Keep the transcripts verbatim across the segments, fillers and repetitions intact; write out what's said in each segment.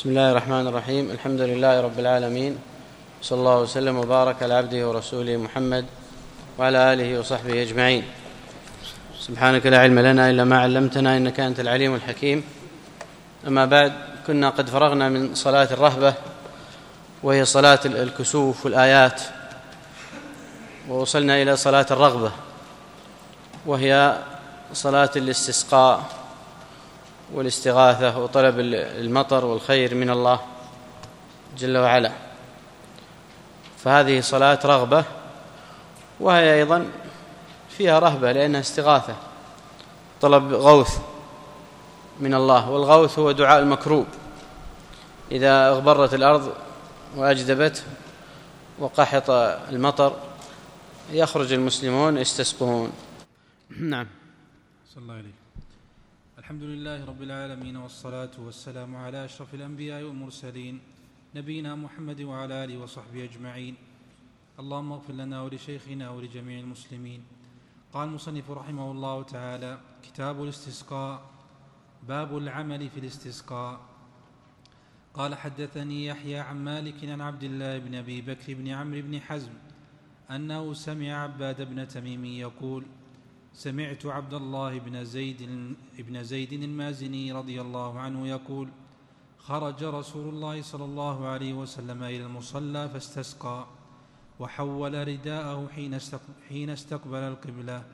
بسم الله الرحمن الرحيم. الحمد لله رب العالمين، صلى الله وسلم وبارك على عبده ورسوله محمد وعلى آله وصحبه أجمعين. سبحانك لا علم لنا إلا ما علمتنا إنك أنت العليم الحكيم. أما بعد، كنا قد فرغنا من صلاة الرهبة وهي صلاة الكسوف والآيات، ووصلنا إلى صلاة الرغبة وهي صلاة الاستسقاء والاستغاثة وطلب المطر والخير من الله جل وعلا. فهذه صلاة رغبة، وهي أيضا فيها رهبة لأنها استغاثة، طلب غوث من الله. والغوث هو دعاء المكروب. إذا اغبرت الأرض وأجدبت وقحط المطر يخرج المسلمون يستسقون. نعم. صلى الله عليه. الحمد لله رب العالمين، والصلاة والسلام على أشرف الأنبياء والمرسلين نبينا محمد وعلى آله وصحبه أجمعين. اللهم اغفر لنا ولشيخنا ولجميع المسلمين. قال المصنف رحمه الله تعالى: كتاب الاستسقاء، باب العمل في الاستسقاء. قال: حدثني يحيى عن مالك عن عبد الله بن أبي بكر بن عمرو بن حزم أنه سمع عباد بن تميم يقول: سمعت عبد الله بن زيد بن زيد المازني رضي الله عنه يقول: خرج رسول الله صلى الله عليه وسلم إلى المصلى فاستسقى، وحول رداءه حين استقبل القبلة.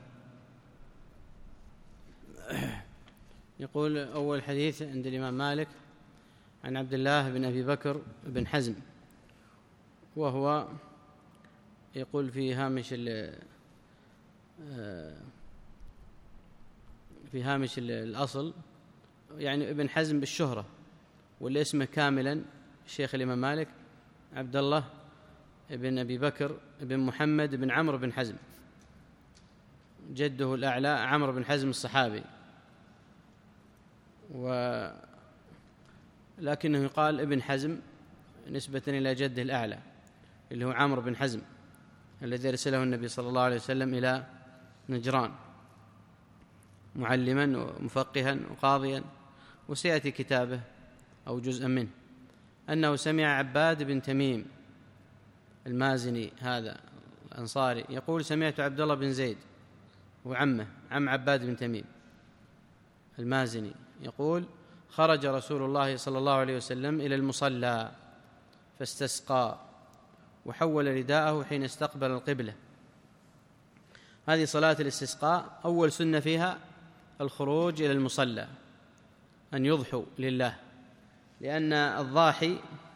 يقول أول حديث عند الإمام مالك عن عبد الله بن أبي بكر بن حزم، وهو يقول في هامش في هامش الأصل يعني ابن حزم بالشهرة، واللي اسمه كاملا الشيخ الإمام مالك عبد الله بن أبي بكر بن محمد بن عمرو بن حزم، جده الأعلى عمرو بن حزم الصحابي، ولكنه يقال ابن حزم نسبة إلى جده الأعلى اللي هو عمرو بن حزم الذي أرسله النبي صلى الله عليه وسلم إلى نجران معلما ومفقها وقاضيا. وسيأتي كتابه أو جزءا منه أنه سمع عباد بن تميم المازني هذا الأنصاري يقول: سمعت عبد الله بن زيد وعمه عم عباد بن تميم المازني يقول: خرج رسول الله صلى الله عليه وسلم إلى المصلى فاستسقى، وحول رداءه حين استقبل القبلة. هذه صلاة الاستسقاء أول سنة فيها الخروج إلى المصلى، أن يضحوا لله، لأن الضاحي،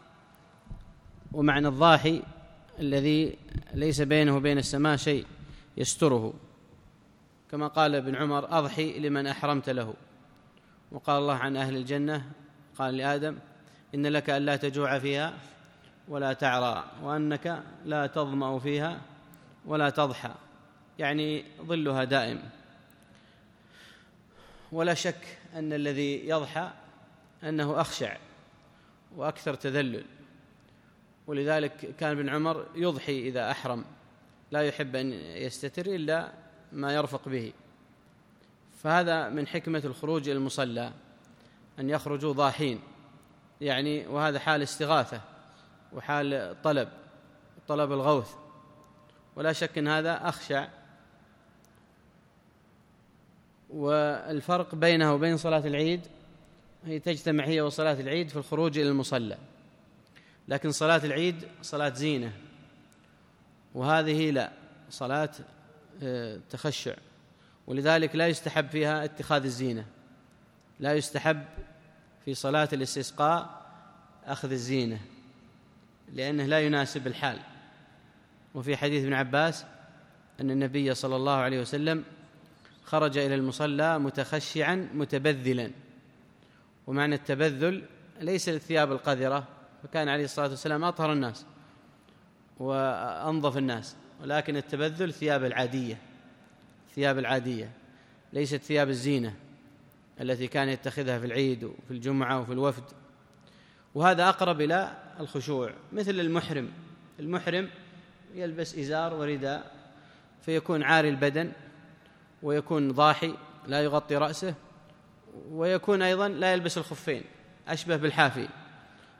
ومعنى الضاحي الذي ليس بينه وبين السماء شيء يستره، كما قال ابن عمر: أضحي لمن أحرمت له. وقال الله عن أهل الجنة، قال لآدم: إن لك ألا تجوع فيها ولا تعرى، وأنك لا تظمأ فيها ولا تضحى، يعني ظلها دائم. ولا شك أن الذي يضحى أنه أخشع وأكثر تذلل، ولذلك كان ابن عمر يضحي إذا أحرم، لا يحب أن يستتر إلا ما يرفق به. فهذا من حكمة الخروج إلى المصلى، أن يخرجوا ضاحين، يعني وهذا حال استغاثة وحال طلب طلب الغوث، ولا شك أن هذا أخشع. والفرق بينه وبين صلاة العيد هي تجتمع هي وصلاة العيد في الخروج إلى المصلى، لكن صلاة العيد صلاة زينة، وهذه لا، صلاة تخشع، ولذلك لا يستحب فيها اتخاذ الزينة. لا يستحب في صلاة الاستسقاء أخذ الزينة، لأنه لا يناسب الحال. وفي حديث ابن عباس أن النبي صلى الله عليه وسلم خرج إلى المصلى متخشعا متبذلا، ومعنى التبذل ليس للثياب القذرة، فكان عليه الصلاة والسلام أطهر الناس وأنظف الناس، ولكن التبذل ثياب العادية، ثياب العادية ليست ثياب الزينة التي كان يتخذها في العيد وفي الجمعة وفي الوفد. وهذا أقرب إلى الخشوع، مثل المحرم. المحرم يلبس إزار ورداء فيكون عاري البدن، ويكون ضاحي لا يغطي رأسه، ويكون أيضا لا يلبس الخفين، أشبه بالحافي.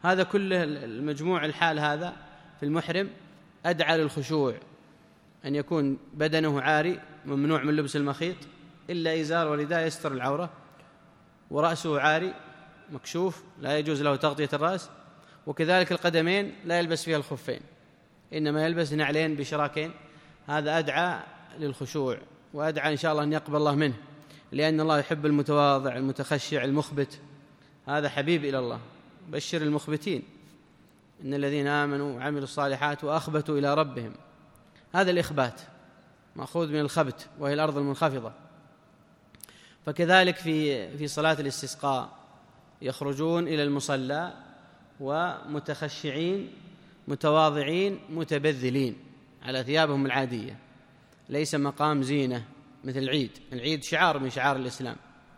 هذا كله المجموع الحال هذا في المحرم أدعى للخشوع، أن يكون بدنه عاري ممنوع من لبس المخيط إلا إزار ورداء يستر العورة، ورأسه عاري مكشوف لا يجوز له تغطية الرأس، وكذلك القدمين لا يلبس فيها الخفين، إنما يلبس نعلين بشراكين. هذا أدعى للخشوع، وأدعى إن شاء الله أن يقبل الله منه، لأن الله يحب المتواضع المتخشع المخبت، هذا حبيب إلى الله. بشر المخبتين إن الذين آمنوا وعملوا الصالحات وأخبتوا إلى ربهم. هذا الإخبات مأخوذ من الخبت وهي الأرض المنخفضة. فكذلك في في صلاة الاستسقاء يخرجون إلى المصلى ومتخشعين متواضعين متبذلين على ثيابهم العادية، ليس مقام زينة مثل العيد. العيد شعار من شعار الإسلام.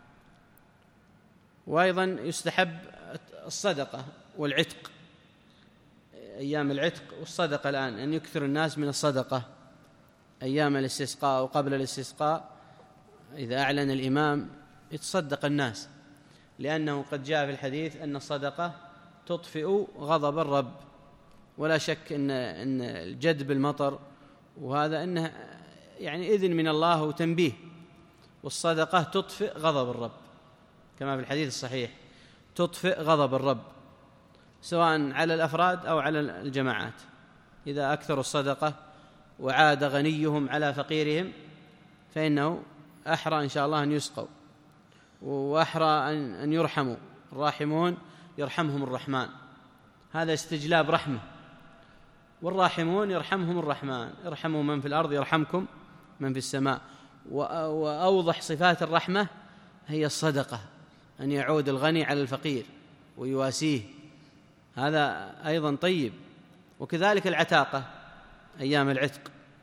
وأيضا يستحب الصدقة والعتق، أيام العتق والصدقة الآن أن يكثر الناس من الصدقة أيام الاستسقاء وقبل الاستسقاء. إذا أعلن الإمام يتصدق الناس، لأنه قد جاء في الحديث أن الصدقة تطفئ غضب الرب، ولا شك أن أن الجدب المطر وهذا أنه يعني إذن من الله وتنبيه، والصدقة تطفئ غضب الرب كما في الحديث الصحيح، تطفئ غضب الرب سواء على الأفراد أو على الجماعات. إذا أكثروا الصدقة وعاد غنيهم على فقيرهم فإنه أحرى إن شاء الله أن يسقوا، وأحرى أن يرحموا. الراحمون يرحمهم الرحمن، هذا استجلاب رحمة، والراحمون يرحمهم الرحمن. ارحموا من في الأرض يرحمكم من في السماء. وأوضح صفات الرحمة هي الصدقة، أن يعود الغني على الفقير ويواسيه، هذا أيضا طيب. وكذلك العتاقة أيام العتق.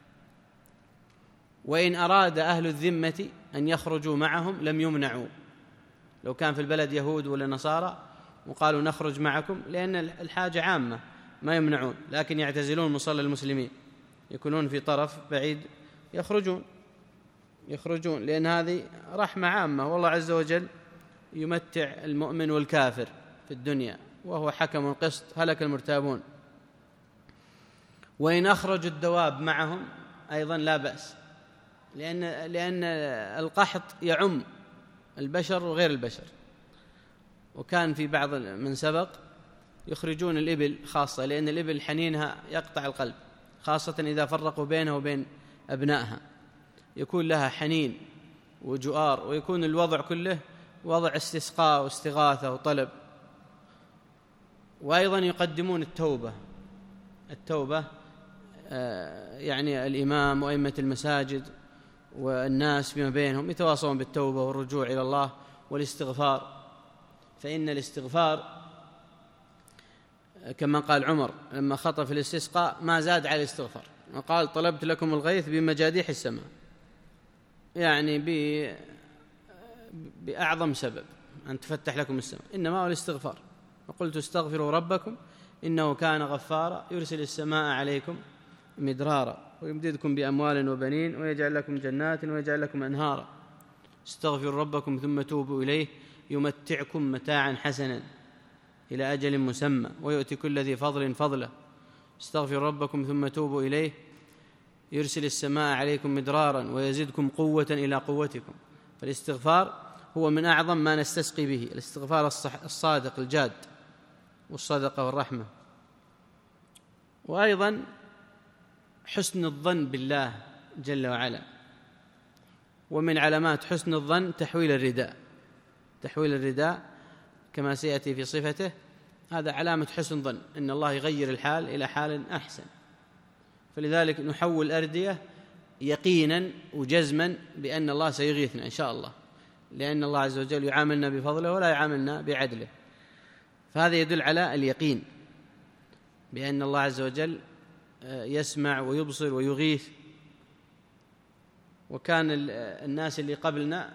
وإن أراد أهل الذمة أن يخرجوا معهم لم يمنعوا، لو كان في البلد يهود ولا نصارى وقالوا نخرج معكم لأن الحاجة عامة ما يمنعون، لكن يعتزلون مصلى المسلمين، يكونون في طرف بعيد، يخرجون يخرجون لأن هذه رحمة عامة، والله عز وجل يمتع المؤمن والكافر في الدنيا وهو حكم القسط، هلك المرتابون. وإن أخرجوا الدواب معهم أيضا لا بأس، لأن لأن القحط يعم البشر وغير البشر. وكان في بعض من سبق يخرجون الإبل خاصة، لأن الإبل حنينها يقطع القلب، خاصة إذا فرقوا بينها وبين أبنائها، يكون لها حنين وجؤار، ويكون الوضع كله وضع استسقاء واستغاثة وطلب. وأيضا يقدمون التوبة التوبة يعني الإمام وأئمة المساجد والناس فيما بينهم يتواصلون بالتوبة والرجوع إلى الله والاستغفار، فإن الاستغفار كما قال عمر لما خطب في الاستسقاء ما زاد على الاستغفار، وقال طلبت لكم الغيث بمجاديح السماء، يعني بأعظم سبب أن تفتح لكم السماء، إنما هو الاستغفار. وقلت استغفروا ربكم إنه كان غفارا يرسل السماء عليكم مدرارا ويمددكم بأموال وبنين ويجعل لكم جنات ويجعل لكم أنهارا. استغفروا ربكم ثم توبوا إليه يمتعكم متاعا حسنا إلى أجل مسمى ويؤتي كل ذي فضل فضله. استغفروا ربكم ثم توبوا إليه يرسل السماء عليكم مدرارا ويزدكم قوة إلى قوتكم. فالاستغفار هو من أعظم ما نستسقي به، الاستغفار الصادق الجاد والصدقة والرحمة. وأيضا حسن الظن بالله جل وعلا، ومن علامات حسن الظن تحويل الرداء تحويل الرداء كما سيأتي في صفته، هذا علامة حسن ظن إن الله يغير الحال إلى حال أحسن. فلذلك نحول الأردية يقينا وجزما بأن الله سيغيثنا إن شاء الله، لأن الله عز وجل يعاملنا بفضله ولا يعاملنا بعدله. فهذا يدل على اليقين بأن الله عز وجل يسمع ويبصر ويغيث. وكان الناس اللي قبلنا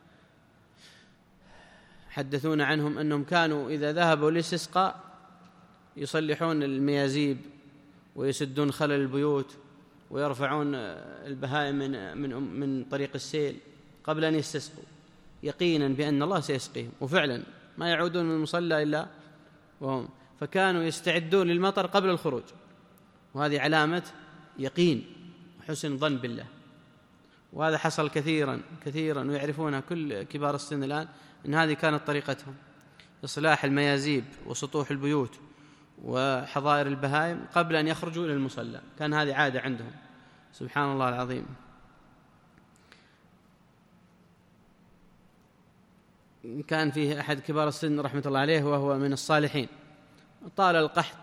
حدثونا عنهم أنهم كانوا إذا ذهبوا للاستسقاء يصلحون الميازيب ويسدون خلل البيوت ويرفعون البهائم من من من طريق السيل قبل أن يستسقوا، يقينا بأن الله سيسقيهم، وفعلا ما يعودون من المصلى إلا وهم. فكانوا يستعدون للمطر قبل الخروج، وهذه علامة يقين وحسن ظن بالله. وهذا حصل كثيرا كثيرا ويعرفونها كل كبار السن الآن، أن هذه كانت طريقتهم، إصلاح الميازيب وسطوح البيوت وحظائر البهائم قبل أن يخرجوا إلى المصلى، كان هذه عادة عندهم. سبحان الله العظيم. كان فيه أحد كبار السن رحمة الله عليه وهو من الصالحين، طال القحط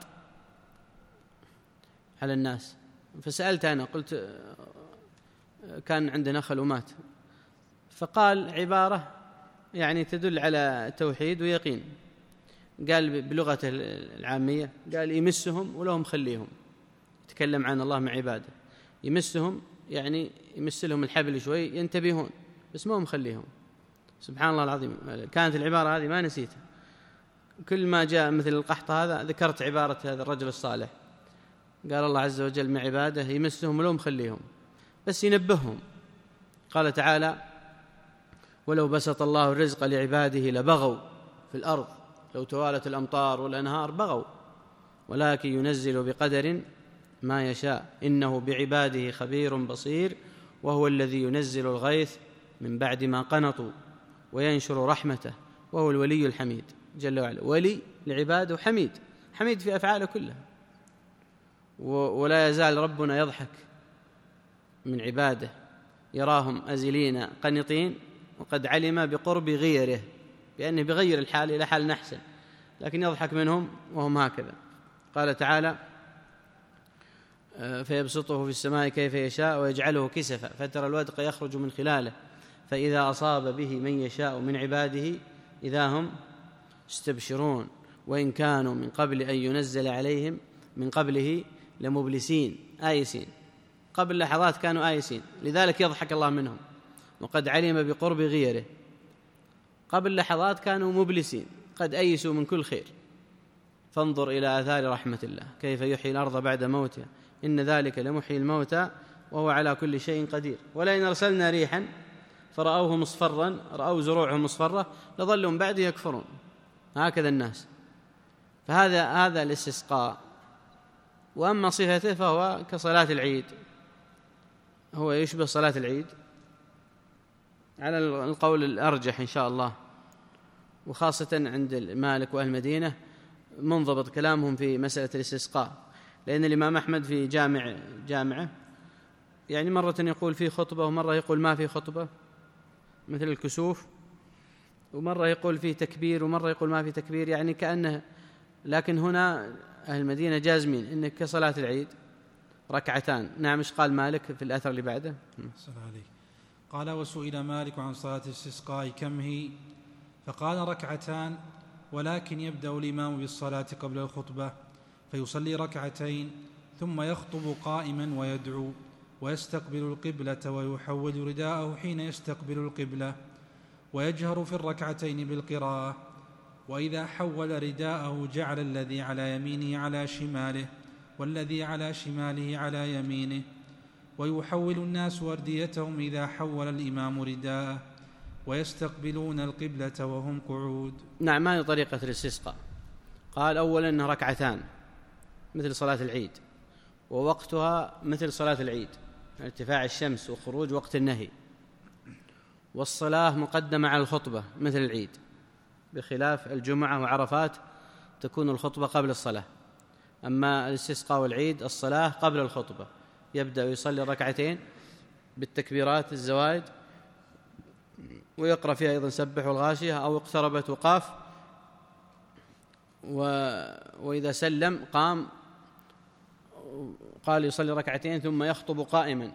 على الناس، فسألت أنا قلت كان عنده نخل ومات، فقال عبارة يعني تدل على توحيد ويقين، قال بلغته العامية، قال يمسهم ولهم خليهم، يتكلم عن الله مع عباده، يمسهم يعني يمس لهم الحبل شوي ينتبهون، بس ما هم خليهم. سبحان الله العظيم، كانت العبارة هذه ما نسيتها، كل ما جاء مثل القحط هذا ذكرت عبارة هذا الرجل الصالح، قال الله عز وجل مع عباده يمسهم ولهم خليهم، بس ينبههم. قال تعالى: ولو بسط الله الرزق لعباده لبغوا في الأرض، لو توالت الأمطار والأنهار بغوا، ولكن ينزل بقدر ما يشاء، إنه بعباده خبير بصير، وهو الذي ينزل الغيث من بعد ما قنطوا وينشر رحمته، وهو الولي الحميد جل وعلا. ولي لعباده حميد، حميد في أفعاله كلها. ولا يزال ربنا يضحك من عباده، يراهم أزلين قنطين وقد علم بقرب غيره، بأنه بغير الحال إلى حال نحسن، لكن يضحك منهم وهم هكذا. قال تعالى: فيبسطه في السماء كيف يشاء ويجعله كسفا فترى الودق يخرج من خلاله فإذا أصاب به من يشاء من عباده إذا هم يستبشرون وإن كانوا من قبل أن ينزل عليهم من قبله لمبلسين آيسين. قبل لحظات كانوا آيسين، لذلك يضحك الله منهم، وقد علم بقرب غيره. قبل لحظات كانوا مبلسين، قد أيسوا من كل خير. فانظر إلى آثار رحمة الله كيف يحيي الأرض بعد موتها إن ذلك لمحيي الموتى وهو على كل شيء قدير. ولئن أرسلنا ريحا فرأوه مصفرا، رأوا زروعه مصفرة لظلوا من بعده يكفرون. هكذا الناس. فهذا هذا الاستسقاء. وأما صفته فهو كصلاة العيد، هو يشبه صلاة العيد على القول الأرجح إن شاء الله، وخاصة عند مالك وأهل المدينة منضبط كلامهم في مسألة الاستسقاء، لأن الإمام أحمد في جامع جامعه يعني مرة يقول فيه خطبة ومرة يقول ما فيه خطبة مثل الكسوف، ومرة يقول فيه تكبير ومرة يقول ما فيه تكبير، يعني كأنه. لكن هنا أهل المدينة جازمين إنك كصلاة العيد ركعتان. نعم. إيش قال مالك في الأثر اللي بعده؟ السلام عليك. قال: وسئل مالك عن صلاة الاستسقاء كم هي؟ فقال: ركعتان، ولكن يبدأ الإمام بالصلاة قبل الخطبة فيصلي ركعتين ثم يخطب قائما ويدعو ويستقبل القبلة ويحول رداءه حين يستقبل القبلة ويجهر في الركعتين بالقراءة، وإذا حول رداءه جعل الذي على يمينه على شماله والذي على شماله على يمينه، ويحول الناس أرديتهم إذا حول الإمام رداءه ويستقبلون القبلة وهم قعود. نعم. هذه طريقة الاستسقاء. قال أولا أنها ركعتان مثل صلاة العيد، ووقتها مثل صلاة العيد، ارتفاع الشمس وخروج وقت النهي، والصلاة مقدمة على الخطبة مثل العيد، بخلاف الجمعة وعرفات تكون الخطبة قبل الصلاة. أما الاستسقاء والعيد الصلاة قبل الخطبة، يبدأ يصلي ركعتين بالتكبيرات الزوائد ويقرأ فيها أيضا سبح والغاشية أو اقتربت وقاف، و... وإذا سلم قام قال يصلي ركعتين ثم يخطب قائما،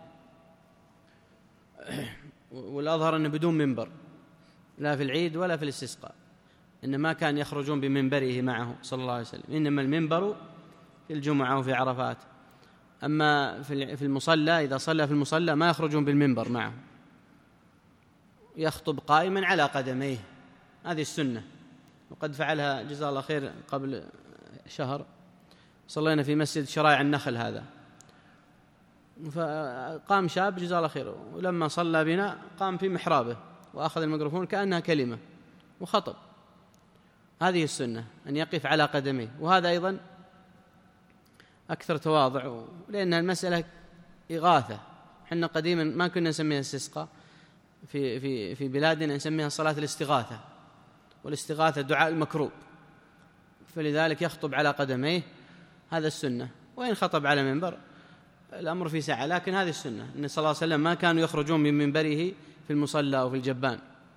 والأظهر أنه بدون منبر لا في العيد ولا في الاستسقاء، إنما كان يخرجون بمنبره معه صلى الله عليه وسلم، إنما المنبر في الجمعة وفي عرفات. أما في المصلى إذا صلى في المصلى ما يخرجون بالمنبر معه، يخطب قائما على قدميه، هذه السنة، وقد فعلها جزاه الله خير قبل شهر، صلينا في مسجد شرائع النخل هذا، فقام شاب جزاه الله خير، ولما صلى بنا قام في محرابه وأخذ الميكروفون كأنها كلمة وخطب، هذه السنة، أن يقف على قدميه. وهذا أيضا أكثر تواضع، لأن المسألة إغاثة. حنا قديما ما كنا نسميها استسقاء، في في في بلادنا نسميها صلاة الاستغاثة، والاستغاثة دعاء المكروب، فلذلك يخطب على قدميه، هذا السنة. وإن خطب على منبر الأمر في سعة، لكن هذه السنة. النبي صلى الله عليه وسلم ما كانوا يخرجون من منبره في المصلى أو في الجبان.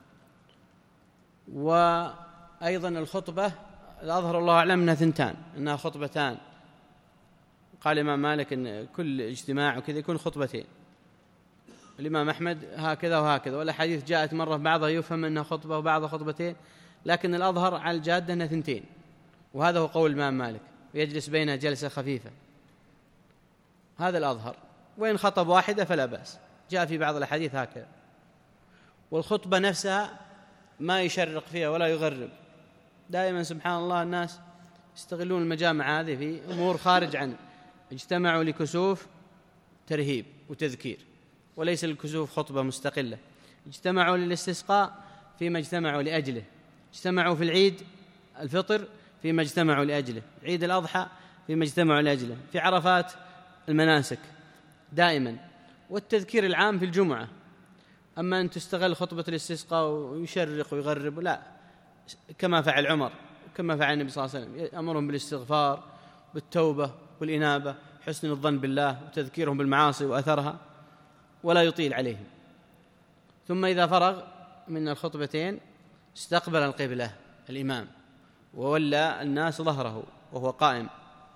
وأيضا الخطبة الأظهر الله أعلم أنها ثنتان، أنها خطبتان. قال الإمام مالك أن كل اجتماع وكذا يكون خطبتين، الإمام أحمد هكذا وهكذا، والأحاديث جاءت مرة بعضها يفهم أنها خطبة وبعضها خطبتين، لكن الأظهر على الجادة أنها ثنتين، وهذا هو قول الإمام مالك، ويجلس بينها جلسة خفيفة، هذا الأظهر. وإن خطب واحدة فلا بأس، جاء في بعض الأحاديث هكذا. والخطبة نفسها ما يشرق فيها ولا يغرب، دائما سبحان الله الناس يستغلون المجامع هذه في أمور خارج عن، اجتمعوا لكسوف ترهيب وتذكير، وليس الكسوف خطبة مستقلة. اجتمعوا للاستسقاء فيما اجتمعوا لأجله، اجتمعوا في العيد الفطر فيما اجتمعوا لأجله، عيد الأضحى فيما اجتمعوا لأجله، في عرفات المناسك دائما، والتذكير العام في الجمعة. أما أن تستغل خطبة الاستسقاء ويشرق ويغرب، لا، كما فعل عمر، كما فعل النبي صلى الله عليه وسلم، يأمرهم بالاستغفار، بالتوبة والإنابة، حسن الظن بالله، وتذكيرهم بالمعاصي وأثرها، ولا يطيل عليهم. ثم إذا فرغ من الخطبتين استقبل القبلة الإمام، وولى الناس ظهره وهو قائم،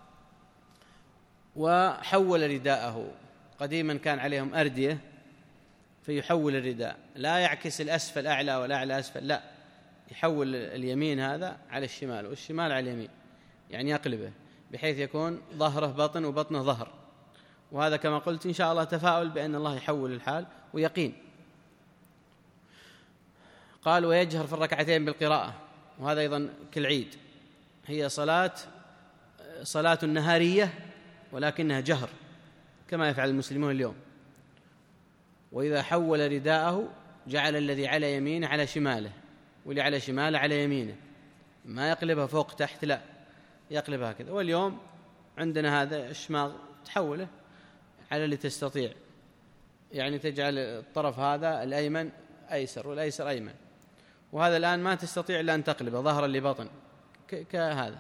وحول رداءه. قديما كان عليهم أردية فيحول الرداء، لا يعكس الأسفل أعلى والأعلى أسفل، لا، يحول اليمين هذا على الشمال والشمال على اليمين، يعني يقلبه بحيث يكون ظهره بطن وبطنه ظهر. وهذا كما قلت إن شاء الله تفاؤل بأن الله يحول الحال ويقين. قال ويجهر في الركعتين بالقراءة، وهذا أيضا كالعيد، هي صلاة صلاة النهارية ولكنها جهر كما يفعل المسلمون اليوم. وإذا حول رداءه جعل الذي على يمينه على شماله، واللي على شماله على يمينه، ما يقلبها فوق تحت، لا، يقلبها كذا. واليوم عندنا هذا الشماغ تحوله على اللي تستطيع، يعني تجعل الطرف هذا الأيمن أيسر والأيسر أيمن، وهذا الآن ما تستطيع إلا أن تقلبه ظهرا لبطن كهذا.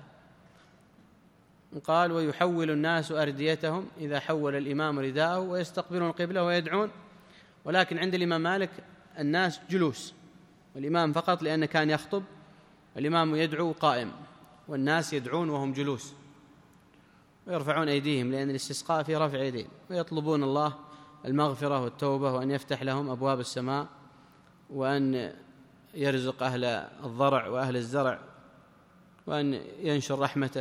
قال ويحول الناس أرديتهم إذا حول الإمام رداءه ويستقبلون القبلة ويدعون. ولكن عند الإمام مالك الناس جلوس، والإمام فقط لأنه كان يخطب، والإمام يدعو قائم والناس يدعون وهم جلوس، ويرفعون أيديهم، لأن الاستسقاء في رفع أيديهم، ويطلبون الله المغفرة والتوبة، وأن يفتح لهم أبواب السماء، وأن يرزق أهل الضرع وأهل الزرع، وأن ينشر رحمته،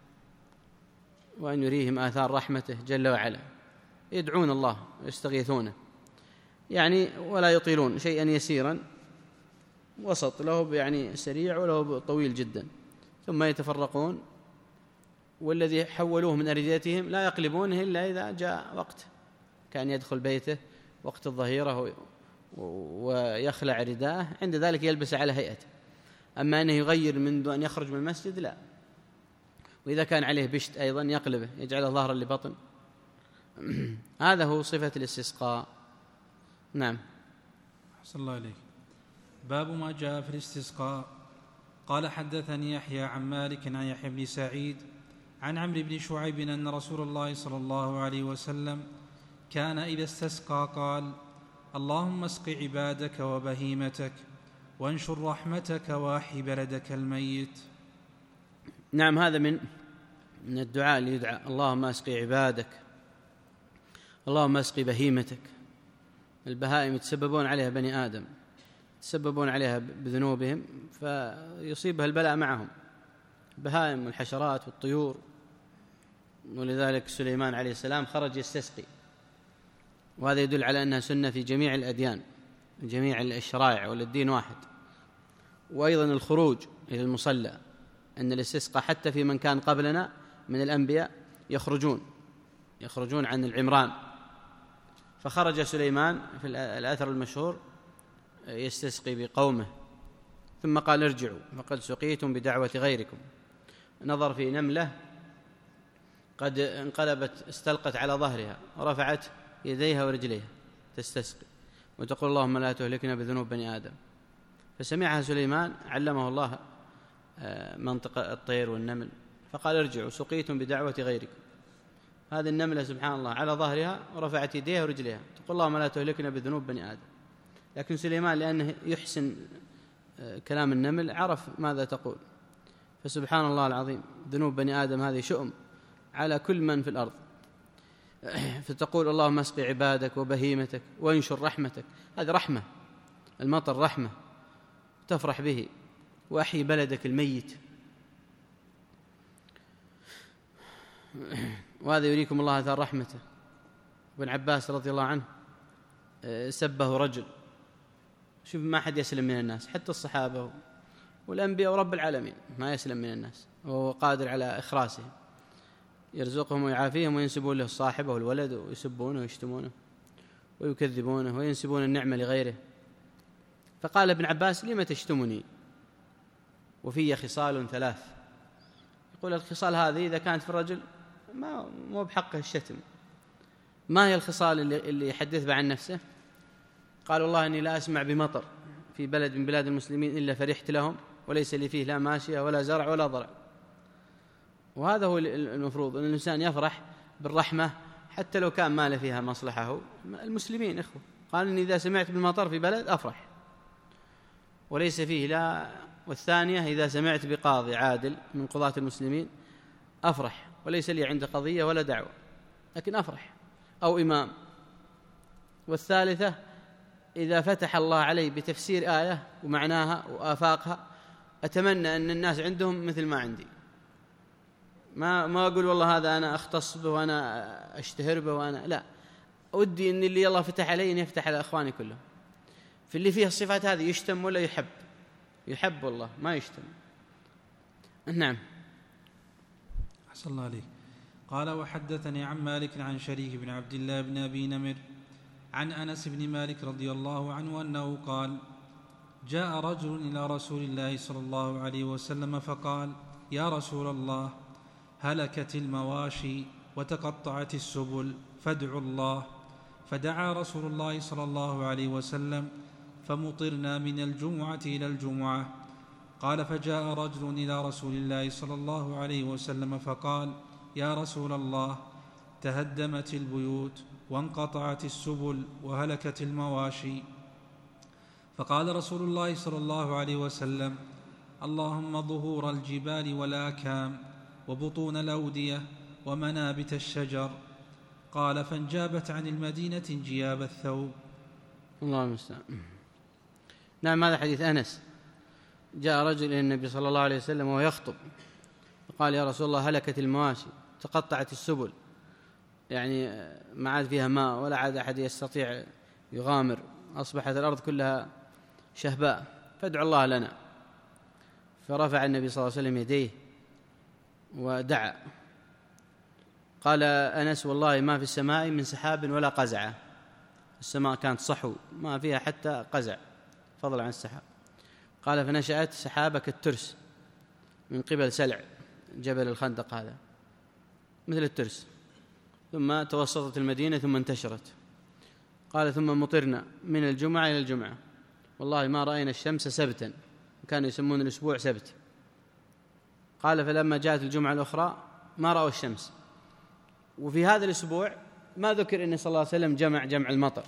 وأن يريهم آثار رحمته جل وعلا. يدعون الله ويستغيثونه، يعني ولا يطيلون، شيئا يسيرا وسط، له يعني سريع وله طويل جدا، ثم يتفرقون. والذي حولوه من أرديتهم لا يقلبونه إلا إذا جاء وقت، كان يدخل بيته وقت الظهيرة ويخلع رداءه، عند ذلك يلبس على هيئته. أما أنه يغير منذ أن يخرج من المسجد لا. وإذا كان عليه بشت أيضا يقلبه، يجعله ظهرا لبطن. هذا هو صفة الاستسقاء. نعم. أحسن الله إليك. باب ما جاء في الاستسقاء. قال حدثني يحيى عن مالك عن يحيى بن سعيد عن عمرو بن شعيب أن رسول الله صلى الله عليه وسلم كان إذا استسقى قال اللهم اسق عبادك وبهيمتك وانشر رحمتك واحي بلدك الميت. نعم، هذا من من الدعاء اللي يدعى اللهم اسق عبادك، اللهم اسق بهيمتك. البهائم يتسببون عليها بني آدم، يتسببون عليها بذنوبهم فيصيبها البلاء معهم، البهائم والحشرات والطيور. ولذلك سليمان عليه السلام خرج يستسقي، وهذا يدل على أنها سنة في جميع الأديان، جميع الشرائع، والدين واحد. وأيضا الخروج إلى المصلى، أن الاستسقاء حتى في من كان قبلنا من الأنبياء يخرجون يخرجون عن العمران. فخرج سليمان في الأثر المشهور يستسقي بقومه ثم قال ارجعوا فقد سقيتم بدعوة غيركم. نظر في نملة قد انقلبت استلقت على ظهرها ورفعت يديها ورجليها تستسقي وتقول اللهم لا تهلكنا بذنوب بني آدم، فسمعها سليمان علمه الله منطق الطير والنمل فقال ارجعوا سقيتم بدعوة غيركم. هذه النملة سبحان الله على ظهرها ورفعت يديها ورجليها تقول اللهم لا تهلكنا بذنوب بني آدم، لكن سليمان لأنه يحسن كلام النمل عرف ماذا تقول. فسبحان الله العظيم ذنوب بني آدم هذه شؤم على كل من في الأرض، فتقول اللهم اسقي عبادك وبهيمتك وانشر رحمتك. هذه رحمة، المطر رحمة تفرح به، وأحيي بلدك الميت. وهذا يريكم الله أثار رحمته. ابن عباس رضي الله عنه سبه رجل، شوف ما حد يسلم من الناس حتى الصحابة والأنبياء ورب العالمين ما يسلم من الناس، وهو قادر على إخراسهم يرزقهم ويعافيهم وينسبون له الصاحبة والولد ويسبونه ويشتمونه ويكذبونه وينسبون النعمة لغيره. فقال ابن عباس لما تشتمني وفي خصال ثلاث؟ يقول الخصال هذه إذا كانت في الرجل ما مو بحقه الشتم. ما هي الخصال اللي, اللي يحدث عن نفسه؟ قال والله إني لا أسمع بمطر في بلد من بلاد المسلمين إلا فرحت لهم وليس لي فيه لا ماشية ولا زرع ولا ضرع. وهذا هو المفروض أن الإنسان يفرح بالرحمة حتى لو كان ما له فيها مصلحة. المسلمين إخوة قال إني إذا سمعت بالمطر في بلد أفرح وليس فيه لا، والثانية إذا سمعت بقاضي عادل من قضاة المسلمين أفرح وليس لي عند قضية ولا دعوة لكن أفرح، أو إمام. والثالثة إذا فتح الله علي بتفسير آية ومعناها وآفاقها أتمنى أن الناس عندهم مثل ما عندي، ما ما أقول والله هذا أنا أختص به وأنا أشتهر به وأنا لا، أودي أن اللي الله فتح علي أن يفتح على أخواني كلهم. في اللي فيه الصفات هذه يشتم ولا يحب؟ يحب والله ما يشتم. نعم. أحسن الله عليك. قال وحدثني عن مالك عن شريك بن عبد الله بن أبي نمر عن أنس بن مالك رضي الله عنه أنه قال جاء رجل إلى رسول الله صلى الله عليه وسلم فقال يا رسول الله هلكت المواشي وتقطعت السبل فادعوا الله. فدعا رسول الله صلى الله عليه وسلم فمطرنا من الجمعة إلى الجمعة. قال فجاء رجل إلى رسول الله صلى الله عليه وسلم فقال يا رسول الله تهدمت البيوت وانقطعت السبل وهلكت المواشي. فقال رسول الله صلى الله عليه وسلم اللهم ظهور الجبال والآكام وبطون الأودية ومنابت الشجر. قال فانجابت عن المدينة انجياب الثوب. الله المستعان. نعم هذا حديث أنس. جاء رجل إلى النبي صلى الله عليه وسلم وهو يخطب فقال يا رسول الله هلكت المواشي تقطعت السبل، يعني ما عاد فيها ماء ولا عاد أحد يستطيع يغامر، أصبحت الأرض كلها شهباء فادعوا الله لنا. فرفع النبي صلى الله عليه وسلم يديه ودعا. قال أنس والله ما في السماء من سحاب ولا قزعة، السماء كانت صحو ما فيها حتى قزع فضلا عن السحاب. قال فنشأت سحابة كالترس من قبل سلع جبل الخندق هذا مثل الترس، ثم توسطت المدينة ثم انتشرت. قال ثم مطرنا من الجمعة إلى الجمعة والله ما رأينا الشمس سبتا، كانوا يسمون الأسبوع سبت. قال فلما جاءت الجمعة الأخرى ما رأوا الشمس. وفي هذا الأسبوع ما ذكر أن صلى الله عليه وسلم جمع جمع المطر،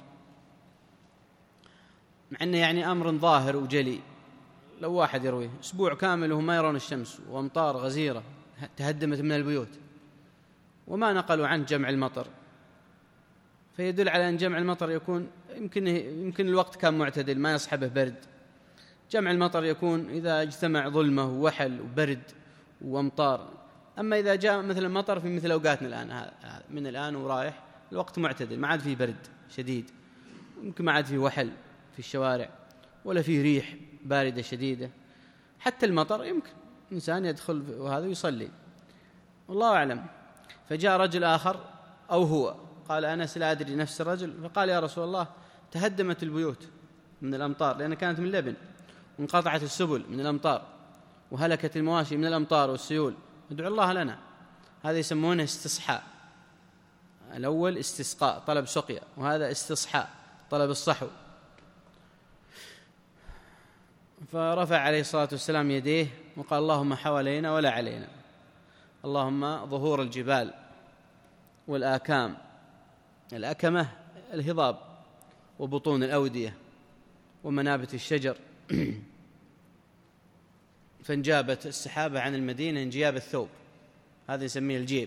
مع أنه يعني أمر ظاهر وجلي. لو واحد يرويه أسبوع كامل وهم ما يرون الشمس وأمطار غزيرة تهدمت من البيوت وما نقلوا عن جمع المطر، فيدل على أن جمع المطر يكون يمكن يمكن الوقت كان معتدل ما يصحبه برد. جمع المطر يكون إذا اجتمع ظلمة ووحل وبرد وأمطار. أما إذا جاء مثل المطر في مثل أوقاتنا الآن من الآن ورايح الوقت معتدل ما عاد فيه برد شديد، يمكن ما عاد فيه وحل في الشوارع ولا فيه ريح باردة شديدة. حتى المطر يمكن إنسان يدخل وهذا يصلي والله أعلم. فجاء رجل آخر أو هو قال أنس لا أدري نفس الرجل فقال يا رسول الله تهدمت البيوت من الأمطار لأنها كانت من لبن انقطعت السبل من الأمطار وهلكت المواشي من الأمطار والسيول، ادعوا الله لنا. هذا يسمونه استصحاء. الأول استسقاء طلب سقيا، وهذا استصحاء طلب الصحو. فرفع عليه الصلاة والسلام يديه وقال اللهم حوالينا ولا علينا، اللهم ظهور الجبال والآكام، الأكمة الهضاب، وبطون الأودية ومنابت الشجر. فانجابت السحابة عن المدينة انجياب الثوب، هذا يسميه الجيب.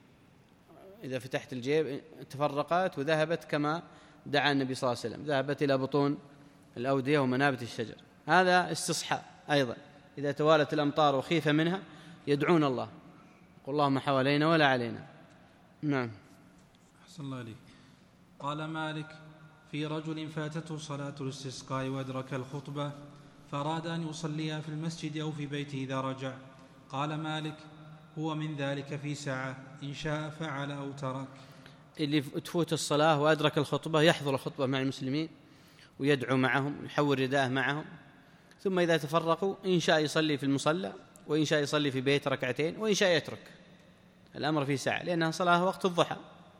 إذا فتحت الجيب تفرقت وذهبت كما دعا النبي صلى الله عليه وسلم، ذهبت إلى بطون الأودية ومنابت الشجر. هذا استصحاء أيضا. إذا توالت الأمطار وخيف منها يدعون الله، قل اللهم حوالينا ولا علينا. نعم. أحسن الله عليك. قال مالك: في رجل فاتته صلاة الاستسقاء وأدرك الخطبة فأراد أن يصليها في المسجد أو في بيته إذا رجع. قال مالك: هو من ذلك في ساعة، إن شاء فعل أو ترك. اللي تفوت الصلاة وأدرك الخطبة يحضر الخطبة مع المسلمين ويدعو معهم ويحول رداءه معهم، ثم إذا تفرقوا إن شاء يصلي في المصلى، وإن شاء يصلي في بيت ركعتين، وإن شاء يترك. الأمر في ساعة، لأنها صلاة وقت الضحى.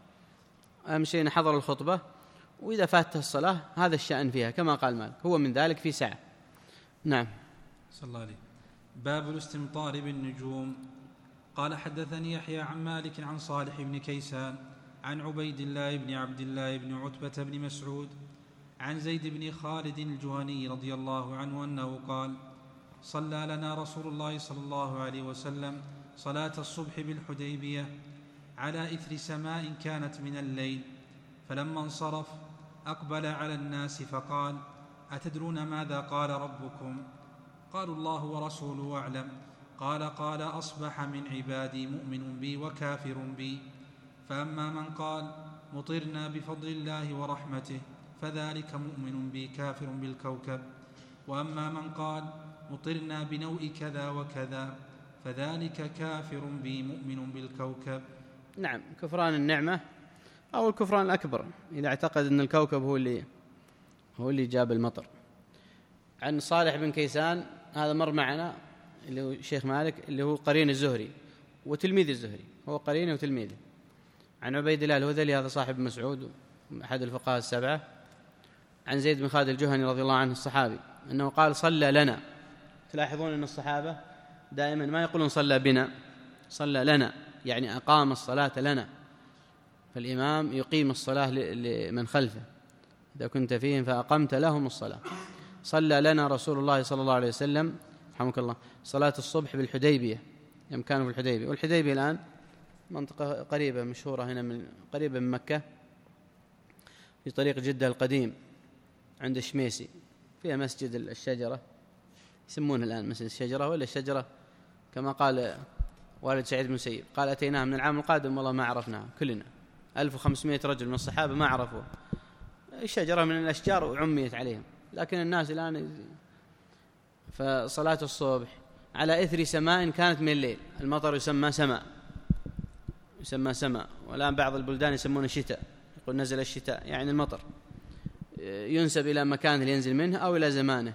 أهم شيء حضر الخطبة، وإذا فاتته الصلاة هذا الشأن فيها كما قال مالك، هو من ذلك في ساعة. نعم. صلى الله عليه. باب الاستمطار بالنجوم. قال حدثني يحيى عن مالك عن صالح بن كيسان عن عبيد الله بن عبد الله بن عتبة بن مسعود عن زيد بن خالد الجهني رضي الله عنه أنه قال: صلى لنا رسول الله صلى الله عليه وسلم صلاة الصبح بالحديبية على إثر سماء كانت من الليل، فلما انصرف أقبل على الناس فقال: أتدرون ماذا قال ربكم؟ قالوا: الله ورسوله أعلم. قال: قال: أصبح من عبادي مؤمن بي وكافر بي، فأما من قال مطرنا بفضل الله ورحمته فذلك مؤمن بي كافر بالكوكب، وأما من قال مطرنا بنوء كذا وكذا فذلك كافر بي مؤمن بالكوكب. نعم. كفران النعمة أو الكفران الأكبر إذا اعتقد أن الكوكب هو اللي هو اللي جاب المطر. عن صالح بن كيسان، هذا مر معنا، اللي هو شيخ مالك، اللي هو قرين الزهري وتلميذ الزهري، هو قرينه وتلميذه. عن عبيد الله الهذلي، هذا صاحب مسعود أحد الفقهاء السبعة. عن زيد بن خالد الجهني رضي الله عنه الصحابي أنه قال: صلى لنا. تلاحظون أن الصحابة دائما ما يقولون صلى بنا، صلى لنا، يعني أقام الصلاة لنا. فالإمام يقيم الصلاة لمن خلفه، إذا كنت فيهم فأقمت لهم الصلاة. صلى لنا رسول الله صلى الله عليه وسلم رحمك الله صلاة الصبح بالحديبية، يوم كانوا في الحديبية. والحديبية الآن منطقة قريبة مشهورة هنا من قريبة من مكة، في طريق جدة القديم عند الشميسي، فيها مسجد الشجرة، يسمونه الآن مسجد الشجرة ولا الشجرة كما قال والد سعيد بن مسيب، قال: أتيناها من العام القادم والله ما عرفناها كلنا، ألف وخمسمائة رجل من الصحابة ما عرفوا الشجرة من الأشجار وعميت عليهم، لكن الناس الآن. فصلاة الصبح على إثر سماء كانت من الليل، المطر يسمى سماء، يسمى سماء، والآن بعض البلدان يسمونه شتاء، يقول نزل الشتاء، يعني المطر ينسب إلى مكان اللي ينزل منه أو إلى زمانه.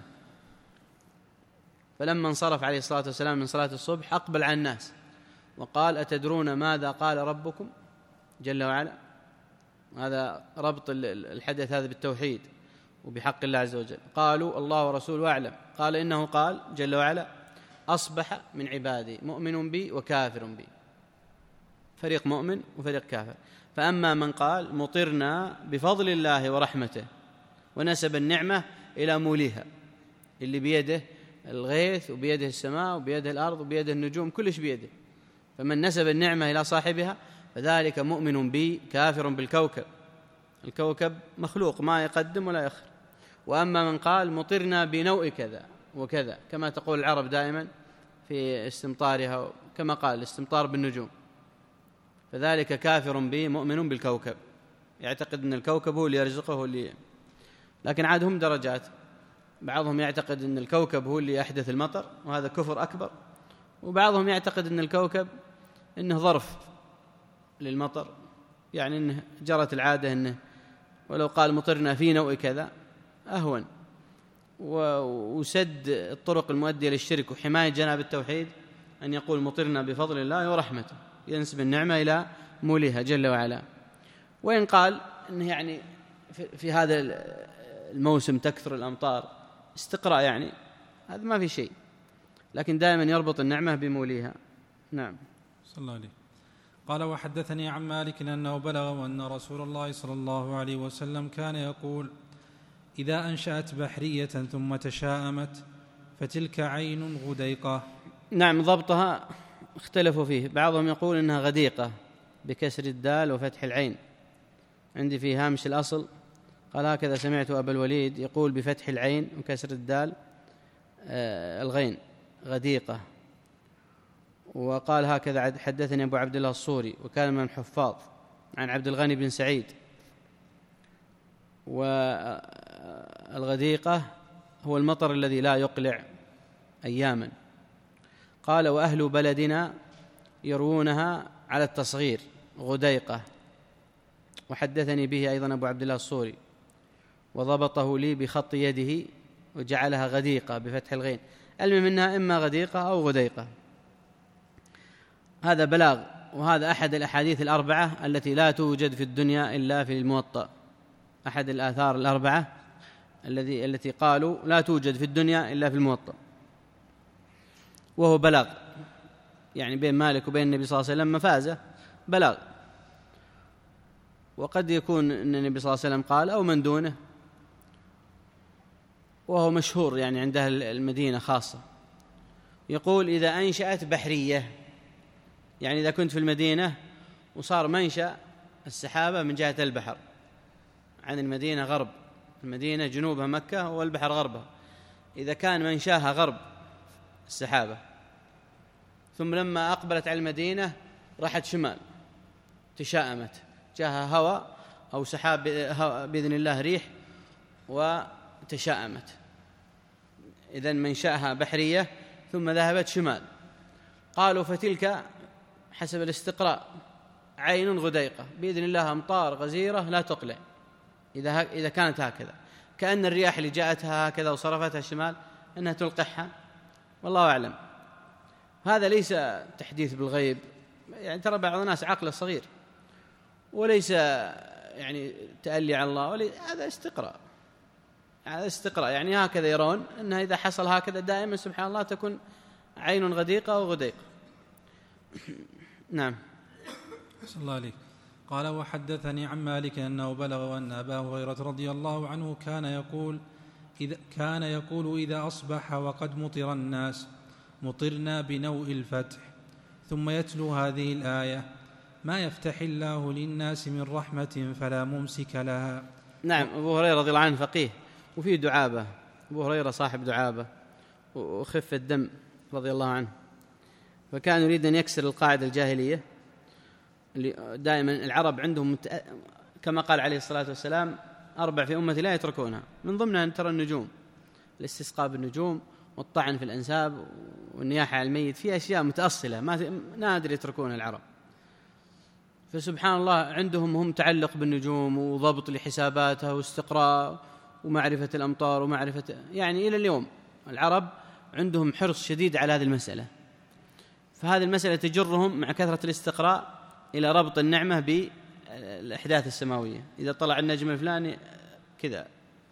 فلما انصرف عليه الصلاة والسلام من صلاة الصبح أقبل على الناس وقال: أتدرون ماذا قال ربكم جل وعلا؟ هذا ربط الحدث هذا بالتوحيد وبحق الله عز وجل. قالوا: الله ورسوله أعلم. قال: إنه قال جل وعلا: أصبح من عبادي مؤمن بي وكافر بي. فريق مؤمن وفريق كافر. فأما من قال مطرنا بفضل الله ورحمته، ونسب النعمة إلى موليها، اللي بيده الغيث وبيده السماء وبيده الأرض وبيده النجوم، كلش بيده. فمن نسب النعمة إلى صاحبها فذلك مؤمن بي كافر بالكوكب. الكوكب مخلوق ما يقدم ولا يأخر. وأما من قال مطرنا بنوء كذا وكذا، كما تقول العرب دائما في استمطارها، كما قال الاستمطار بالنجوم، فذلك كافر بي مؤمن بالكوكب، يعتقد أن الكوكب هو اللي يرزقه هو اللي. لكن عاد هم درجات، بعضهم يعتقد أن الكوكب هو اللي يحدث المطر وهذا كفر أكبر، وبعضهم يعتقد أن الكوكب إنه ظرف للمطر، يعني إنه جرت العادة إنه ولو قال مطرنا في نوء كذا أهون. وسد الطرق المؤدية للشرك وحماية جناب التوحيد أن يقول مطرنا بفضل الله ورحمته، ينسب النعمة إلى موليها جل وعلا. وإن قال إنه يعني في هذا الموسم تكثر الأمطار استقراء، يعني هذا ما في شيء، لكن دائما يربط النعمة بموليها. نعم. صلى الله عليه. قال وحدثني عن مالك أنه بلغ أن رسول الله صلى الله عليه وسلم كان يقول إذا أنشأت بحرية ثم تشاءمت فتلك عين غديقة. نعم، ضبطها اختلفوا فيه، بعضهم يقول إنها غديقة بكسر الدال وفتح العين، عندي في هامش الأصل قال هكذا سمعت أبا الوليد يقول بفتح العين وكسر الدال آه الغين غديقة. وقال هكذا حدثني أبو عبد الله الصوري وكان من الحفاظ عن عبد الغني بن سعيد. والغديقة هو المطر الذي لا يقلع أياما. قال وأهل بلدنا يروونها على التصغير غديقة. وحدثني به أيضا أبو عبد الله الصوري وضبطه لي بخط يده وجعلها غديقة بفتح الغين، المهم منها إما غديقة أو غديقة. هذا بلاغ، وهذا أحد الأحاديث الأربعة التي لا توجد في الدنيا إلا في الموطأ، أحد الآثار الأربعة الذي التي قالوا لا توجد في الدنيا إلا في الموطأ، وهو بلاغ، يعني بين مالك وبين النبي صلى الله عليه وسلم مفازة بلاغ. وقد يكون أن النبي صلى الله عليه وسلم قال أو من دونه، وهو مشهور يعني عند أهل المدينة خاصة. يقول إذا أنشأت بحرية، يعني إذا كنت في المدينة وصار منشأ السحابة من جهة البحر عن المدينة غرب، المدينة جنوبها مكة والبحر غربها، إذا كان منشاها غرب السحابة ثم لما أقبلت على المدينة راحت شمال تشاءمت، جاءها هواء أو سحاب بإذن الله ريح وتشاءمت، إذن منشأها بحرية ثم ذهبت شمال. قالوا فتلك حسب الاستقراء عين غديقة بإذن الله، أمطار غزيرة لا تقلع إذا إذا كانت هكذا، كأن الرياح اللي جاءتها هكذا وصرفتها الشمال أنها تلقحها، والله أعلم. هذا ليس تحديث بالغيب، يعني ترى بعض الناس عقله صغير، وليس يعني تألي على الله، ولي هذا استقراء، هذا استقراء، يعني هكذا يرون أنها إذا حصل هكذا دائما سبحان الله تكون عين غديقة وغديقة. نعم. صلى الله عليه. قال وحدثني عن مالك أنه بلغ أن أبا هريرة رضي الله عنه كان يقول إذا كان يقول إذا أصبح وقد مطر الناس مطرنا بنوء الفتح، ثم يتلو هذه الآية ما يفتح الله للناس من رحمة فلا ممسك لها. نعم. أبو هريرة رضي الله عنه فقيه وفيه دعابة، أبو هريرة صاحب دعابة وخف الدم رضي الله عنه، فكان يريد أن يكسر القاعدة الجاهلية اللي دائما العرب عندهم مت... كما قال عليه الصلاة والسلام أربع في أمتي لا يتركونها، من ضمنها أن ترى النجوم، الاستسقاء بالنجوم والطعن في الأنساب والنياحة على الميت، في أشياء متأصلة ما نادر يتركونها العرب. فسبحان الله عندهم هم تعلق بالنجوم وضبط لحساباتها واستقراء ومعرفة الأمطار ومعرفة، يعني إلى اليوم العرب عندهم حرص شديد على هذه المسألة. فهذه المسألة تجرهم مع كثرة الاستقراء إلى ربط النعمة بالأحداث السماوية، إذا طلع النجم الفلاني كذا.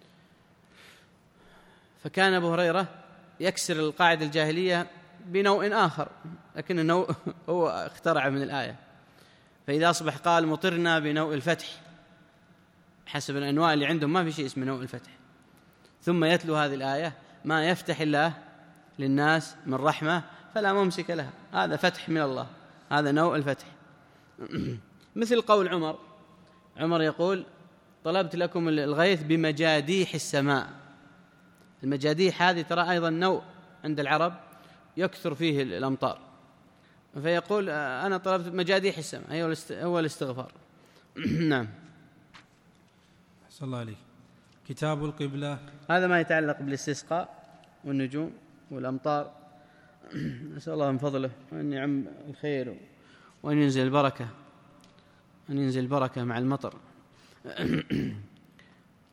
فكان أبو هريرة يكسر القاعدة الجاهلية بنوع آخر، لكن النوع هو اخترع من الآية. فإذا أصبح قال مطرنا بنوء الفتح، حسب الأنواع اللي عندهم ما في شيء اسمه نوء الفتح، ثم يتلو هذه الآية ما يفتح الله للناس من رحمة فلا ممسك لها، هذا فتح من الله، هذا نوء الفتح. مثل قول عمر، عمر يقول طلبت لكم الغيث بمجاديح السماء. المجاديح هذه ترى أيضا نوع عند العرب يكثر فيه الأمطار، فيقول أنا طلبت مجاديح السماء، هو الاستغفار. نعم. صلى الله عليه. كتاب القبلة، هذا ما يتعلق بالاستسقاء والنجوم والأمطار. نسأل الله من فضله أن يعم الخير وأن ينزل البركة، أن ينزل البركة مع المطر.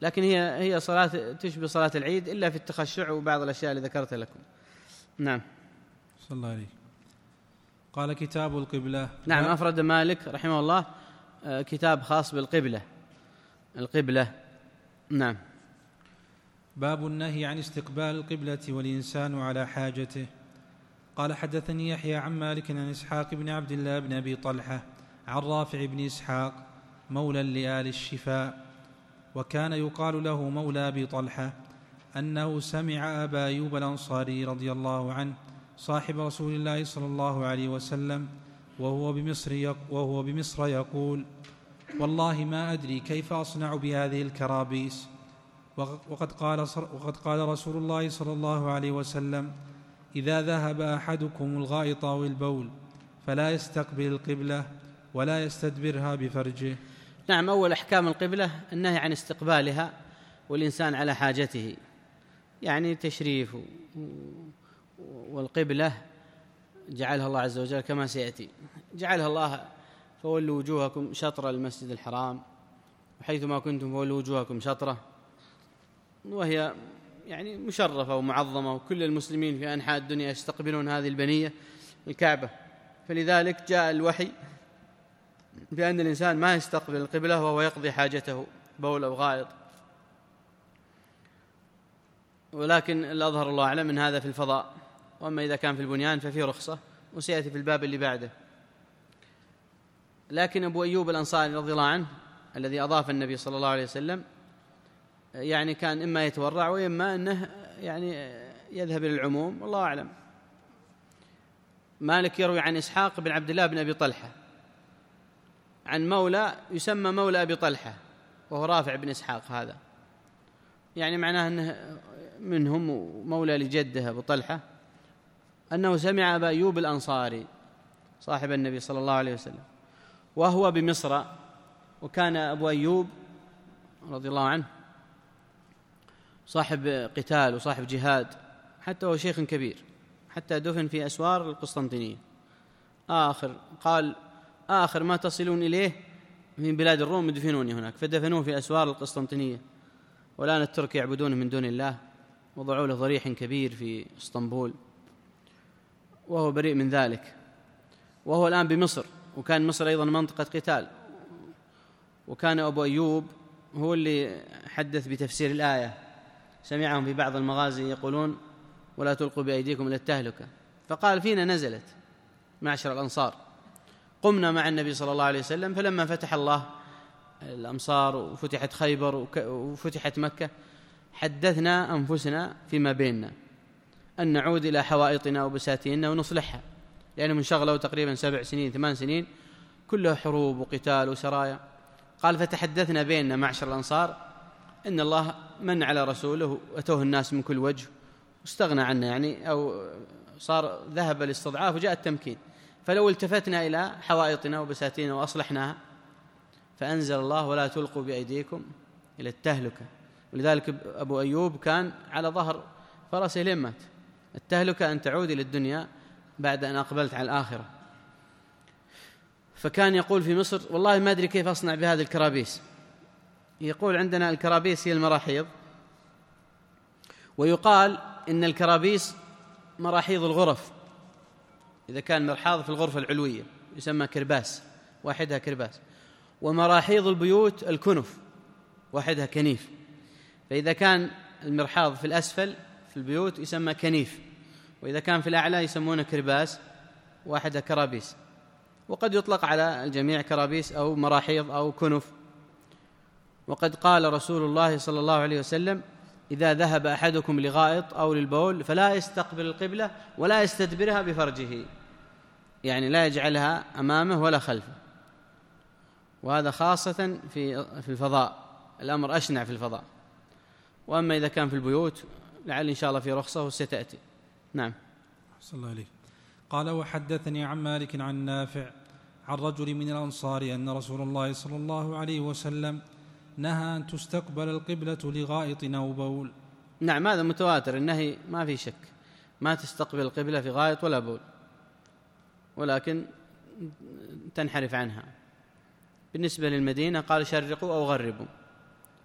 لكن هي هي صلاة تشبه صلاة العيد إلا في التخشع وبعض الأشياء اللي ذكرتها لكم. نعم. صلى الله عليه. قال كتاب القبلة. نعم، أفرد مالك رحمه الله كتاب خاص بالقبلة، القبلة. نعم. باب النهي عن استقبال القبلة والإنسان على حاجته. قال حدثني يحيى عن مالك عن إسحاق بن عبد الله بن أبي طلحة عن رافع بن إسحاق مولى لآل الشفاء، وكان يقال له مولى أبي طلحة، أنه سمع أبا أيوب الأنصاري رضي الله عنه صاحب رسول الله صلى الله عليه وسلم وهو بمصر, وهو بمصر يقول: والله ما أدري كيف أصنع بهذه الكرابيس، وقد قال, وقد قال رسول الله صلى الله عليه وسلم: إذا ذهب أحدكم الغائط أو البول فلا يستقبل القبلة ولا يستدبرها بفرجه. نعم. أول أحكام القبلة النهي عن استقبالها والإنسان على حاجته، يعني تشريف، والقبلة جعلها الله عز وجل كما سيأتي، جعلها الله: فولوا وجوهكم شطر المسجد الحرام وحيثما كنتم فولوا وجوهكم شطره، وهي يعني مشرفة ومعظمة، وكل المسلمين في أنحاء الدنيا يستقبلون هذه البنية الكعبة، فلذلك جاء الوحي بأن الإنسان ما يستقبل القبلة وهو يقضي حاجته بول أو غائط. ولكن الأظهر الله أعلم من هذا في الفضاء، وأما إذا كان في البنيان ففي رخصة، وسيأتي في الباب اللي بعده. لكن أبو أيوب الأنصاري رضي الله عنه الذي أضاف النبي صلى الله عليه وسلم يعني كان إما يتورع وإما أنه يعني يذهب إلى العموم، والله أعلم. مالك يروي عن إسحاق بن عبد الله بن أبي طلحة عن مولى يسمى مولى أبي طلحة، وهو رافع بن إسحاق، هذا يعني معناه أنه منهم مولى لجده أبو طلحة، أنه سمع أبا أيوب الأنصاري صاحب النبي صلى الله عليه وسلم وهو بمصر. وكان أبو أيوب رضي الله عنه صاحب قتال وصاحب جهاد، حتى هو شيخ كبير، حتى دفن في أسوار القسطنطينية. آخر قال آخر ما تصلون إليه من بلاد الروم يدفنوني هناك، فدفنوه في أسوار القسطنطينية. والآن الترك يعبدونه من دون الله، وضعوا له ضريح كبير في اسطنبول، وهو بريء من ذلك. وهو الآن بمصر، وكان مصر أيضا منطقة قتال. وكان أبو أيوب هو اللي حدث بتفسير الآية، سمعهم في بعض المغازي يقولون: ولا تلقوا بأيديكم إلى التهلكة، فقال: فينا نزلت معشر الأنصار، قمنا مع النبي صلى الله عليه وسلم، فلما فتح الله الأمصار وفتحت خيبر وفتحت مكة حدثنا أنفسنا فيما بيننا أن نعود إلى حوائطنا وبساتيننا ونصلحها، لأنهم انشغلوا تقريبا سبع سنين ثمان سنين كلها حروب وقتال وسرايا. قال: فتحدثنا بيننا معشر الأنصار إن الله من على رسوله وأتوه الناس من كل وجه واستغنى عنا، يعني أو صار ذهب الاستضعاف وجاء التمكين، فلو التفتنا إلى حوائطنا وبساتيننا وأصلحناها. فأنزل الله: ولا تلقوا بأيديكم إلى التهلكة. ولذلك أبو أيوب كان على ظهر فرسه لين مات. التهلكة أن تعود إلى الدنيا بعد أن أقبلت على الآخرة. فكان يقول في مصر: والله ما أدري كيف أصنع بهذه الكرابيس. يقول: عندنا الكرابيس هي المراحيض، ويقال إن الكرابيس مراحيض الغرف، إذا كان مرحاض في الغرفة العلوية يسمى كرباس، واحدها كرباس. ومراحيض البيوت الكنف، واحدها كنيف. فإذا كان المرحاض في الأسفل في البيوت يسمى كنيف، وإذا كان في الأعلى يسمونه كرباس، واحدها كرابيس. وقد يطلق على الجميع كرابيس أو مراحيض أو كنف. وقد قال رسول الله صلى الله عليه وسلم: إذا ذهب أحدكم لغائط أو للبول فلا يستقبل القبلة ولا يستدبرها بفرجه، يعني لا يجعلها أمامه ولا خلفه. وهذا خاصة في في الفضاء، الأمر أشنع في الفضاء. وأما إذا كان في البيوت لعل إن شاء الله في رخصة وستأتي. نعم. صلى الله عليه. قال: وحدثني عن مالك عن نافع عن رجل من الأنصار أن رسول الله صلى الله عليه وسلم نهى أن تستقبل القبلة لغائط أو بول. نعم، هذا متواتر النهي، ما في شك، ما تستقبل القبلة في غائط ولا بول، ولكن تنحرف عنها. بالنسبة للمدينة قال: شرقوا أو غربوا،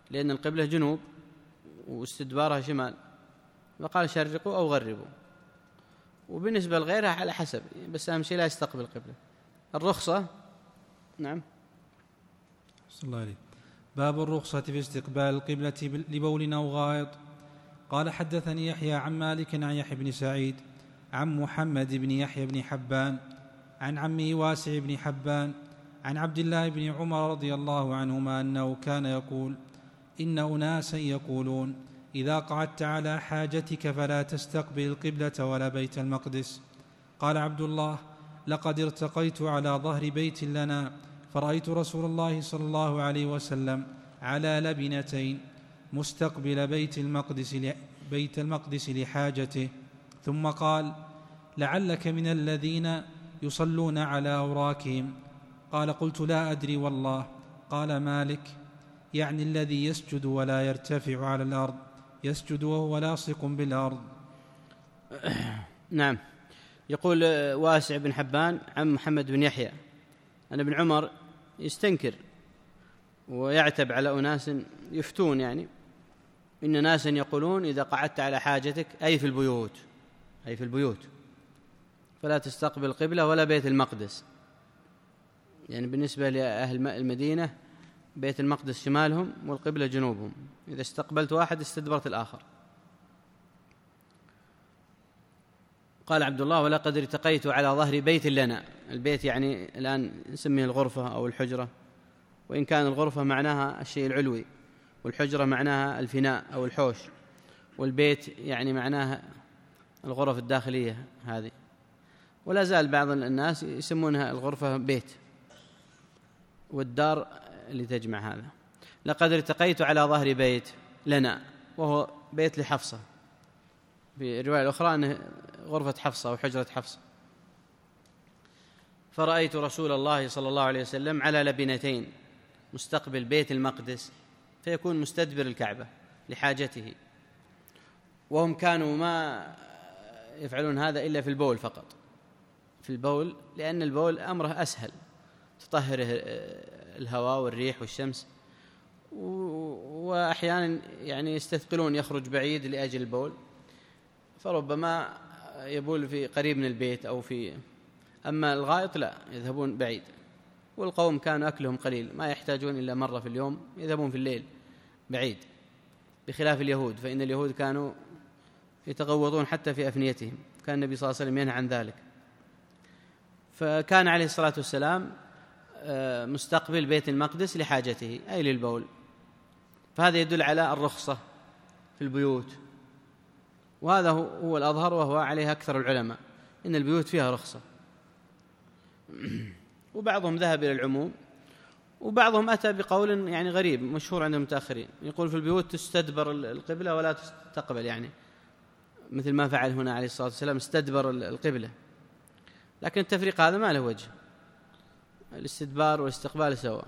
لأن القبلة جنوب واستدبارها شمال، فقال شرقوا أو غربوا. وبالنسبة لغيرها على حسب، بس أهم شيء لا يستقبل القبلة. الرخصة. نعم. صلى الله عليه. باب الرخصة في استقبال القبلة لبول أو غائط. قال حدثني يحيى عن مالك عن يحيى بن سعيد عن محمد بن يحيى بن حبان عن عمه واسع بن حبان عن عبد الله بن عمر رضي الله عنهما أنه كان يقول: إن أناسا يقولون إذا قعدت على حاجتك فلا تستقبل القبلة ولا بيت المقدس. قال عبد الله: لقد ارتقيت على ظهر بيت لنا فرأيت رسول الله صلى الله عليه وسلم على لبنتين مستقبل بيت المقدس, بيت المقدس لحاجته، ثم قال: لعلك من الذين يصلون على أوراكهم. قال: قلت: لا أدري والله. قال مالك: يعني الذي يسجد ولا يرتفع على الأرض، يسجد وهو لاصق بالأرض. نعم. يقول واسع بن حبان عن محمد بن يحيى أن ابن عمر يستنكر ويعتب على أناس يفتون، يعني إن ناسا يقولون إذا قعدت على حاجتك أي في البيوت أي في البيوت فلا تستقبل القبلة ولا بيت المقدس. يعني بالنسبة لأهل المدينة بيت المقدس شمالهم والقبلة جنوبهم، إذا استقبلت واحد استدبرت الآخر. قال عبد الله: ولقد ارتقيت على ظهر بيت لنا. البيت يعني الآن نسميه الغرفة أو الحجرة، وإن كان الغرفة معناها الشيء العلوي، والحجرة معناها الفناء أو الحوش، والبيت يعني معناها الغرف الداخلية هذه. ولا زال بعض الناس يسمونها الغرفة بيت، والدار اللي تجمع هذا. لقد ارتقيت على ظهر بيت لنا، وهو بيت لحفصة، في الرواية الأخرى أنه غرفة حفصة وحجرة حفصة. فرأيت رسول الله صلى الله عليه وسلم على لبنتين مستقبل بيت المقدس، فيكون مستدبر الكعبة لحاجته. وهم كانوا ما يفعلون هذا إلا في البول فقط، في البول، لأن البول أمره أسهل، تطهره الهواء والريح والشمس. وأحيانا يعني يستثقلون يخرج بعيد لأجل البول، فربما يبول في قريب من البيت أو في أما الغائط لا، يذهبون بعيد. والقوم كان أكلهم قليل، ما يحتاجون إلا مرة في اليوم، يذهبون في الليل بعيد، بخلاف اليهود، فإن اليهود كانوا يتغوطون حتى في أفنيتهم، كان النبي صلى الله عليه وسلم ينهى عن ذلك. فكان عليه الصلاة والسلام مستقبل بيت المقدس لحاجته أي للبول، فهذا يدل على الرخصة في البيوت، وهذا هو الأظهر وهو عليه أكثر العلماء، إن البيوت فيها رخصة. وبعضهم ذهب إلى العموم، وبعضهم أتى بقول يعني غريب مشهور عند المتأخرين، يقول في البيوت تستدبر القبلة ولا تستقبل، يعني مثل ما فعل هنا عليه الصلاة والسلام، استدبر القبلة. لكن التفريق هذا ما له وجه، الاستدبار والاستقبال سواء،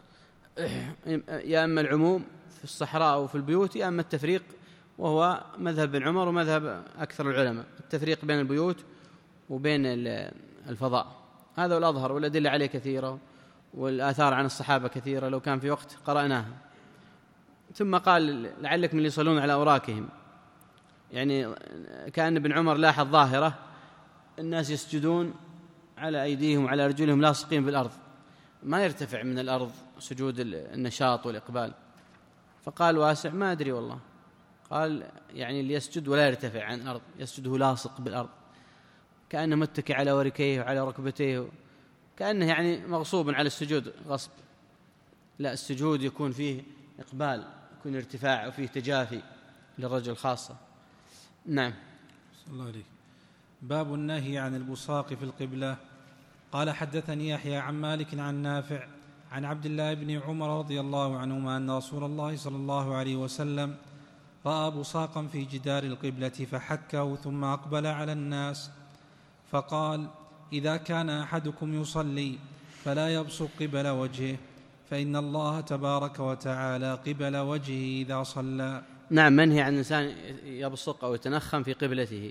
يا أما العموم في الصحراء أو في البيوت، يا أما التفريق، وهو مذهب بن عمر ومذهب أكثر العلماء، التفريق بين البيوت وبين الفضاء. هذا هو الأظهر، والأدلة عليه كثيرة، والآثار عن الصحابة كثيرة، لو كان في وقت قرأناها. ثم قال: لعلك من اللي يصلون على أوراكهم، يعني كأن ابن عمر لاحظ ظاهرة، الناس يسجدون على أيديهم وعلى أرجلهم لاصقين بالأرض، ما يرتفع من الأرض سجود النشاط والإقبال. فقال واسع: ما أدري والله. قال: يعني اللي يسجد ولا يرتفع عن الأرض، يسجده لاصق بالأرض، كأنه متكئ على وركيه وعلى ركبتيه، كأنه يعني مغصوب على السجود غصب. لا، السجود يكون فيه إقبال، يكون ارتفاع، وفيه تجافي للرجل خاصة. نعم. صلى الله عليه. باب النهي عن البصاق في القبلة. قال حدثني يحيى عن مالك عن نافع عن عبد الله بن عمر رضي الله عنهما أن رسول الله صلى الله عليه وسلم رأى بصاقا في جدار القبلة فحكه ثم أقبل على الناس فقال: إذا كان أحدكم يصلي فلا يبصق قبل وجهه، فإن الله تبارك وتعالى قبل وجهه إذا صلى. نعم، منهي عن الإنسان يبصق أو يتنخم في قبلته.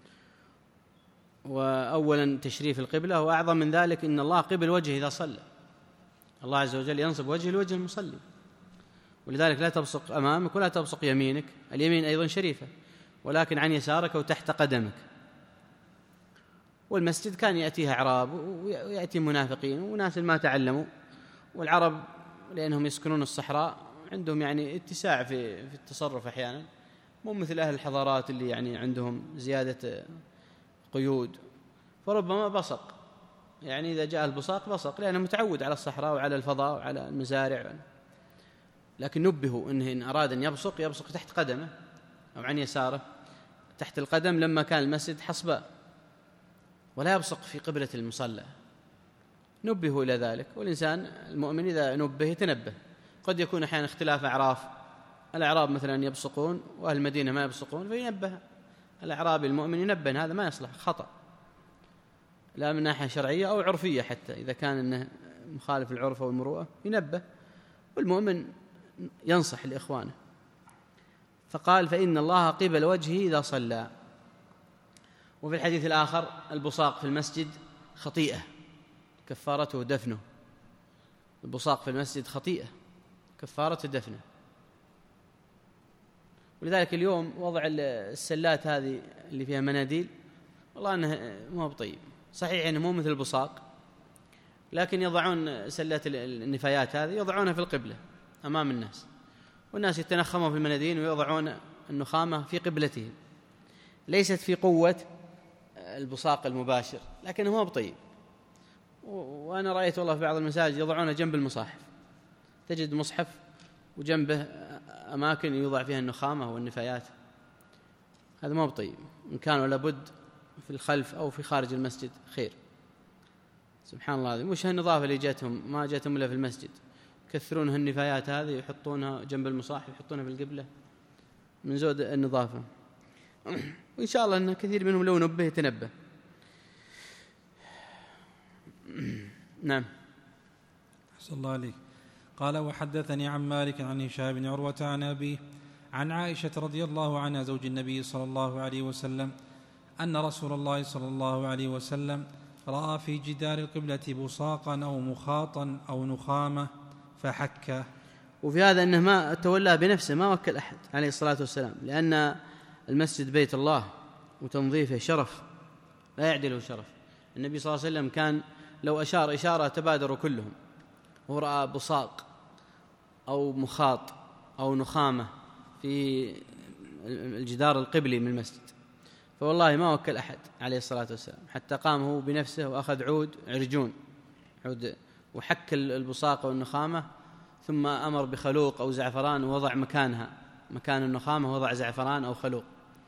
وأولا تشريف القبلة، وأعظم من ذلك إن الله قبل وجهه إذا صلى، الله عز وجل ينصب وجهه لوجه المصلي، ولذلك لا تبصق أمامك ولا تبصق يمينك، اليمين أيضا شريفة، ولكن عن يسارك وتحت قدمك. والمسجد كان يأتيها أعراب ويأتي منافقين وناس ما تعلموا، والعرب لأنهم يسكنون الصحراء عندهم يعني اتساع في في التصرف أحيانا، مو مثل أهل الحضارات اللي يعني عندهم زيادة قيود، فربما بصق، يعني إذا جاء البصاق بصق لأنه متعود على الصحراء وعلى الفضاء وعلى المزارع. لكن نبهوا أنه إن أراد أن يبصق يبصق تحت قدمه أو عن يساره تحت القدم لما كان المسجد حصباء، ولا يبصق في قبلة المصلى. نبهوا إلى ذلك، والإنسان المؤمن إذا نبه يتنبه. قد يكون أحيانا اختلاف أعراف، الأعراب مثلا يبصقون وأهل المدينة ما يبصقون، فينبه الأعرابي المؤمن ينبه هذا ما يصلح، خطأ، لا من ناحية شرعية أو عرفية، حتى إذا كان إنه مخالف العرف أو المروءة ينبه، والمؤمن ينصح لإخوانه. فقال فإن الله قبل وجهه إذا صلى. وفي الحديث الآخر البصاق في المسجد خطيئة كفارته دفنه، البصاق في المسجد خطيئة كفارته دفنه. ولذلك اليوم وضع السلات هذه اللي فيها مناديل والله أنه مو بطيب، صحيح أنه مو مثل البصاق، لكن يضعون سلات النفايات هذه يضعونها في القبلة أمام الناس، والناس يتنخمون في المناديل ويضعون النخامة في قبلتهم، ليست في قوة البصاق المباشر، لكنه مو بطيب. وأنا رأيت والله في بعض المساجد يضعونه جنب المصاحف، تجد مصحف وجنبه أماكن يوضع فيها النخامة والنفايات، هذا مو بطيب. إن كانوا لابد في الخلف أو في خارج المسجد خير. سبحان الله، مش هالنظافة اللي جاتهم، ما جاتهم إلا في المسجد، يكثرون هالنفايات هذه يحطونها جنب المصاحف يحطونها في القبلة من زود النظافة. وإن شاء الله أن كثير منهم لو نبه يتنبه. نعم. أحسن الله عليك. قال وحدثني عن مالك عن هشام بن عروة عن أبيه عن عائشة رضي الله عنها زوج النبي صلى الله عليه وسلم أن رسول الله صلى الله عليه وسلم رأى في جدار القبلة بصاقا أو مخاطا أو نخامة فحكه. وفي هذا أنه ما تولى بنفسه، ما وكل أحد عليه الصلاة والسلام، لأن المسجد بيت الله وتنظيفه شرف لا يعدله شرف. النبي صلى الله عليه وسلم كان لو أشار إشارة تبادروا كلهم، هو رأى بصاق أو مخاط أو نخامة في الجدار القبلي من المسجد، فوالله ما وكل أحد عليه الصلاة والسلام، حتى قام هو بنفسه وأخذ عود عرجون عود وحك البصاق والنخامة، ثم أمر بخلوق أو زعفران ووضع مكانها مكان النخامة وضع زعفران أو خلوق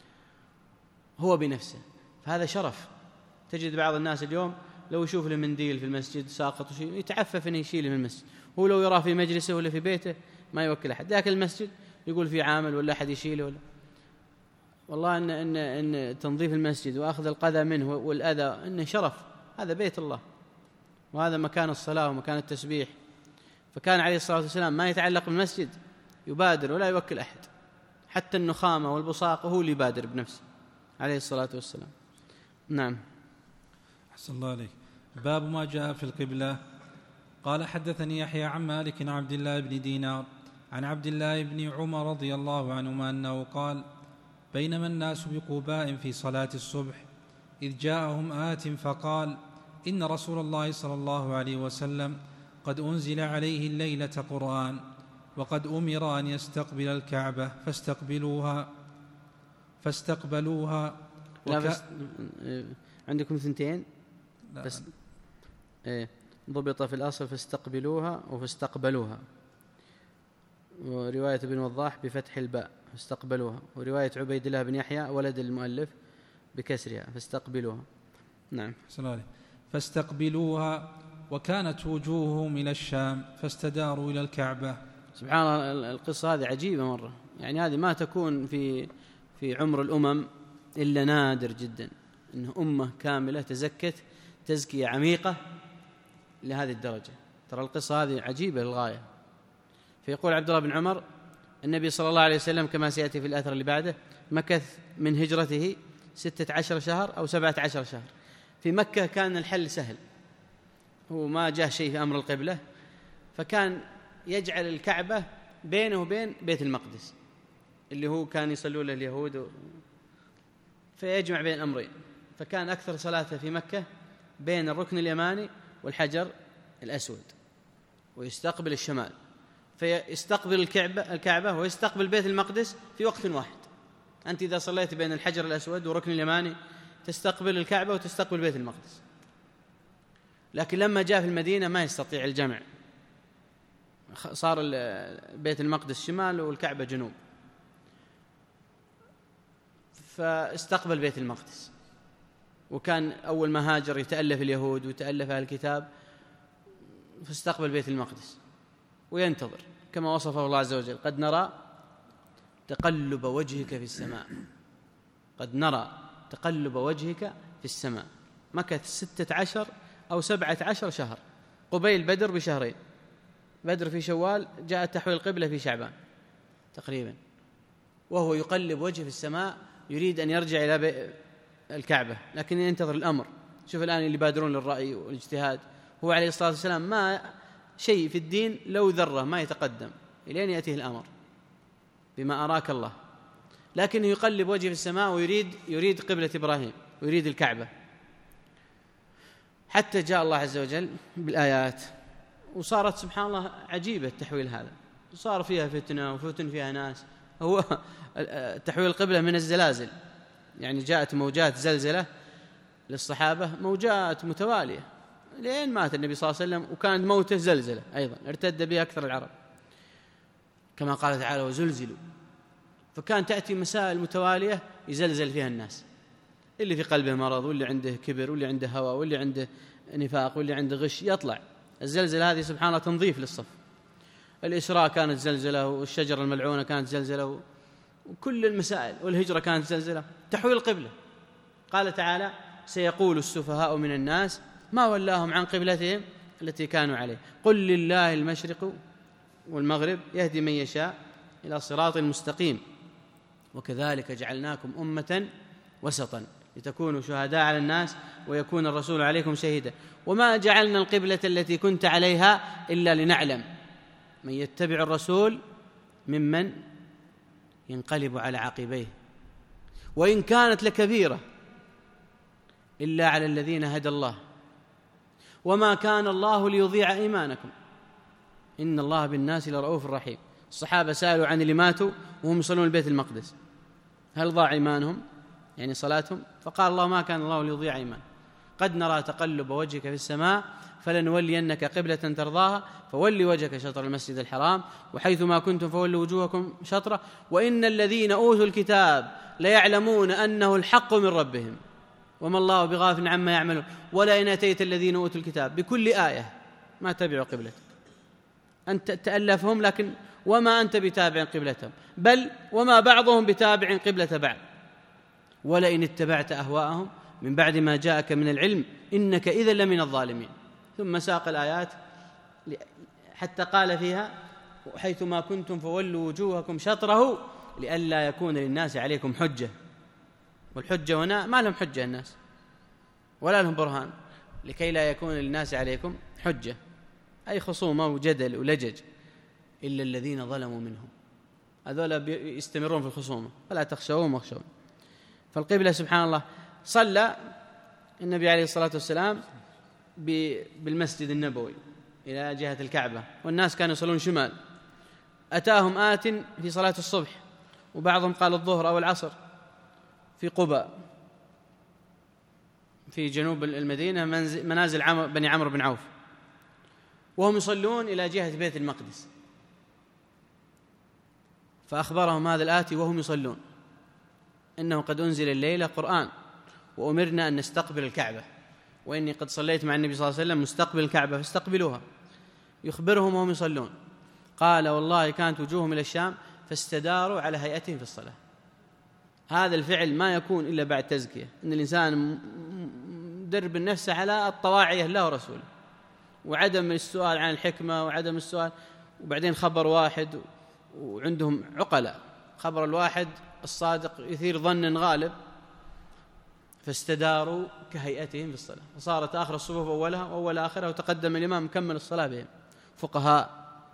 هو بنفسه. فهذا شرف. تجد بعض الناس اليوم لو يشوف له منديل في المسجد ساقط وشيء يتعفف أنه يشيله من المسجد، هو لو يراه في مجلسه ولا في بيته ما يوكل أحد، لكن المسجد يقول في عامل ولا أحد يشيله ولا. والله إن, إن, إن تنظيف المسجد وأخذ القذى منه والأذى إنه شرف، هذا بيت الله وهذا مكان الصلاة ومكان التسبيح. فكان عليه الصلاة والسلام ما يتعلق بالمسجد يبادر ولا يوكل أحد، حتى النخامة والبصاق هو اللي يبادر بنفسه عليه الصلاة والسلام. نعم. أحسن الله عليك. باب ما جاء في القبلة. قال حدثني يحيى عن مالك عن عبد الله بن دينار عن عبد الله بن عمر رضي الله عنهما أنه قال بينما الناس بقباء في صلاة الصبح إذ جاءهم آت فقال إن رسول الله صلى الله عليه وسلم قد أنزل عليه الليلة قرآن وقد أمر أن يستقبل الكعبة فاستقبلوها فاستقبلوها لا فست... عندكم ثنتين بس إيه ضبط في الأصل فاستقبلوها وفاستقبلوها، ورواية ابن وضاح بفتح الباء فاستقبلوها، ورواية عبيد الله بن يحيى ولد المؤلف بكسرها فاستقبلوها. نعم. فاستقبلوها وكانت وجوههم إلى الشام فاستداروا إلى الكعبة. سبحان الله، القصة هذه عجيبة مرة، يعني هذه ما تكون في في عمر الأمم إلا نادر جدا، إنه أمة كاملة تزكت تزكية عميقة لهذه الدرجة. ترى القصة هذه عجيبة للغاية. فيقول عبد الله بن عمر النبي صلى الله عليه وسلم كما سيأتي في الأثر اللي بعده مكث من هجرته ستة عشر شهر أو سبعة عشر شهر. في مكة كان الحل سهل، هو ما جاء شيء في أمر القبلة، فكان يجعل الكعبة بينه وبين بيت المقدس اللي هو كان يصلوا له اليهود و... فيجمع بين الأمرين. فكان أكثر صلاته في مكة بين الركن اليماني والحجر الأسود، ويستقبل الشمال، فيستقبل الكعبة, الكعبة ويستقبل بيت المقدس في وقت واحد. أنت إذا صليت بين الحجر الأسود والركن اليماني تستقبل الكعبة وتستقبل بيت المقدس. لكن لما جاء في المدينة ما يستطيع الجمع، صار بيت المقدس شمال والكعبة جنوب، فاستقبل بيت المقدس. وكان أول ما هاجر يتألف اليهود ويتألف أهل الكتاب، فاستقبل بيت المقدس وينتظر كما وصفه الله عز وجل: قد نرى تقلب وجهك في السماء. قد نرى تقلب وجهك في السماء. مكث ستة عشر أو سبعة عشر شهر قبيل بدر بشهرين. بدر في شوال، جاء تحويل القبلة في شعبان تقريبا، وهو يقلب وجهه في السماء يريد أن يرجع إلى الكعبة، لكن ينتظر الأمر. شوف الآن اللي يبادرون للرأي والاجتهاد، هو عليه الصلاة والسلام ما شيء في الدين لو ذرة ما يتقدم إلين يأتيه الأمر بما أراك الله، لكنه يقلب وجهه في السماء ويريد يريد قبلة إبراهيم ويريد الكعبة، حتى جاء الله عز وجل بالآيات. وصارت سبحان الله عجيبة التحويل هذا، وصار فيها فتنة وفتن فيها ناس. هو تحويل القبلة من الزلازل، يعني جاءت موجات زلزلة للصحابة، موجات متوالية لين مات النبي صلى الله عليه وسلم، وكانت موته زلزلة أيضا ارتد بها أكثر العرب كما قال تعالى: وزلزلوا. فكان تأتي مسائل متوالية يزلزل فيها الناس، اللي في قلبه مرض، واللي عنده كبر، واللي عنده هوى، واللي عنده نفاق، واللي عنده غش، يطلع. الزلزلة هذه سبحان الله تنظيف للصف. الإسراء كانت زلزلة، والشجرة الملعونة كانت زلزلة، وكل المسائل، والهجرة كانت زلزلة. تحويل القبلة، قال تعالى: سيقول السفهاء من الناس ما ولاهم عن قبلتهم التي كانوا عليه قل لله المشرق والمغرب يهدي من يشاء إلى صراط مستقيم وكذلك جعلناكم أمة وسطا لتكونوا شهداء على الناس ويكون الرسول عليكم شهيدا وما جعلنا القبلة التي كنت عليها إلا لنعلم من يتبع الرسول ممن ينقلب على عقبيه وإن كانت لكبيرة إلا على الذين هدى الله وما كان الله ليضيع إيمانكم إن الله بالناس لرؤوف رحيم. الصحابة سألوا عن اللي ماتوا وهم يصلون البيت المقدس هل ضاع إيمانهم يعني صلاتهم؟ فقال الله: ما كان الله ليضيع إيمان قد نرى تقلب وجهك في السماء فلنولينك قبلة ترضاها فولي وجهك شطر المسجد الحرام وحيث ما كنتم فولوا وجوهكم شطره وإن الذين أوتوا الكتاب ليعلمون أنه الحق من ربهم وما الله بغافل عما يعملون ولئن أتيت الذين أوتوا الكتاب بكل آية ما تبعوا قبلتك. أنت تألفهم لكن وما أنت بتابع قبلتهم بل وما بعضهم بتابع قبلة بعض ولئن اتبعت أهواءهم من بعد ما جاءك من العلم إنك إذا لمن الظالمين. ثم ساق الآيات حتى قال فيها: حيث ما كنتم فولوا وجوهكم شطره لئلا يكون للناس عليكم حجة. والحجة هنا ما لهم حجة الناس ولا لهم برهان، لكي لا يكون للناس عليكم حجة أي خصومة وجدل ولجج إلا الذين ظلموا منهم، هذول يستمرون في الخصومة فلا تخشوهم واخشون. فالقبلة سبحان الله صلى النبي عليه الصلاة والسلام بالمسجد النبوي إلى جهة الكعبة والناس كانوا يصلون شمال. أتاهم آت في صلاة الصبح وبعضهم قال الظهر أو العصر في قباء في جنوب المدينة منازل عمر بني عمرو بن عوف وهم يصلون إلى جهة بيت المقدس، فأخبرهم هذا الآتي وهم يصلون إنه قد أنزل الليلة قرآن وأمرنا أن نستقبل الكعبة وإني قد صليت مع النبي صلى الله عليه وسلم مستقبل الكعبة فاستقبلوها. يخبرهم وهم يصلون قال: والله كانت وجوههم إلى الشام فاستداروا على هيئتهم في الصلاة. هذا الفعل ما يكون إلا بعد تزكية، إن الإنسان درب النفس على الطواعية الله ورسوله وعدم السؤال عن الحكمة وعدم السؤال. وبعدين خبر واحد وعندهم عقلاء، خبر الواحد الصادق يثير ظن غالب، فاستداروا كهيئتهم في الصلاة فصارت آخر الصفوف أولها وأول آخرها وتقدم الإمام مكمل الصلاة بهم. فقهاء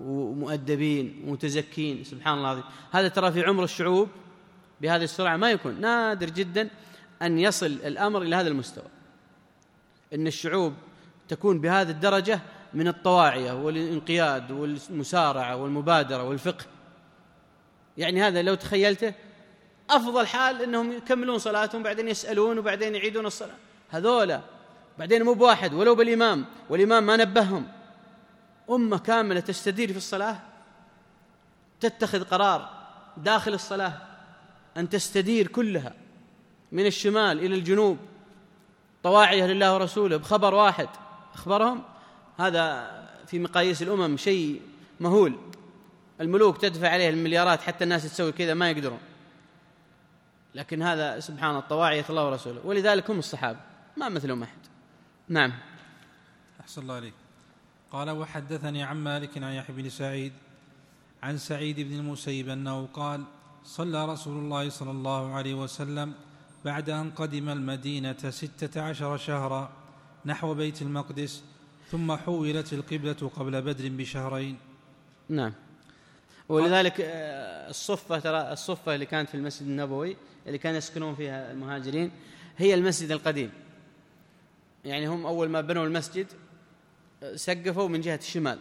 ومؤدبين ومتزكين، سبحان الله العظيم. هذا ترى في عمر الشعوب بهذه السرعة ما يكون، نادر جدا أن يصل الأمر إلى هذا المستوى، إن الشعوب تكون بهذه الدرجة من الطواعية والانقياد والمسارعة والمبادرة والفقه. يعني هذا لو تخيلته أفضل حال أنهم يكملون صلاتهم بعدين يسألون وبعدين يعيدون الصلاة، هذولا بعدين مو بواحد ولو بالإمام والإمام ما نبههم، أمة كاملة تستدير في الصلاة، تتخذ قرار داخل الصلاة أن تستدير كلها من الشمال إلى الجنوب طواعية لله ورسوله بخبر واحد أخبرهم. هذا في مقاييس الأمم شيء مهول، الملوك تدفع عليه المليارات حتى الناس تسوي كذا ما يقدرون، لكن هذا سبحان الطواعية الله ورسوله، ولذلك هم الصحابة ما مثلهم أحد. نعم. أحسن الله عليك. قال وحدثني عن مالك عن يحيى بن سعيد عن سعيد بن المسيب أنه قال صلى رسول الله صلى الله عليه وسلم بعد أن قدم المدينة ستة عشر شهرا نحو بيت المقدس، ثم حولت القبلة قبل بدر بشهرين. نعم. ولذلك الصفة ترى الصفة اللي كانت في المسجد النبوي اللي كان يسكنون فيها المهاجرين هي المسجد القديم. يعني هم أول ما بنوا المسجد سقفوا من جهة الشمال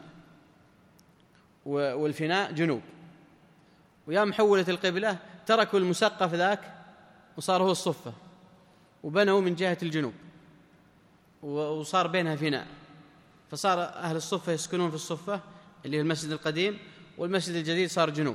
والفناء جنوب، ويوم حولت القبلة تركوا المسقف ذاك وصار هو الصفة وبنوا من جهة الجنوب وصار بينها فناء، فصار أهل الصفة يسكنون في الصفة اللي هي المسجد القديم، والمسجد الجديد صار جنوب،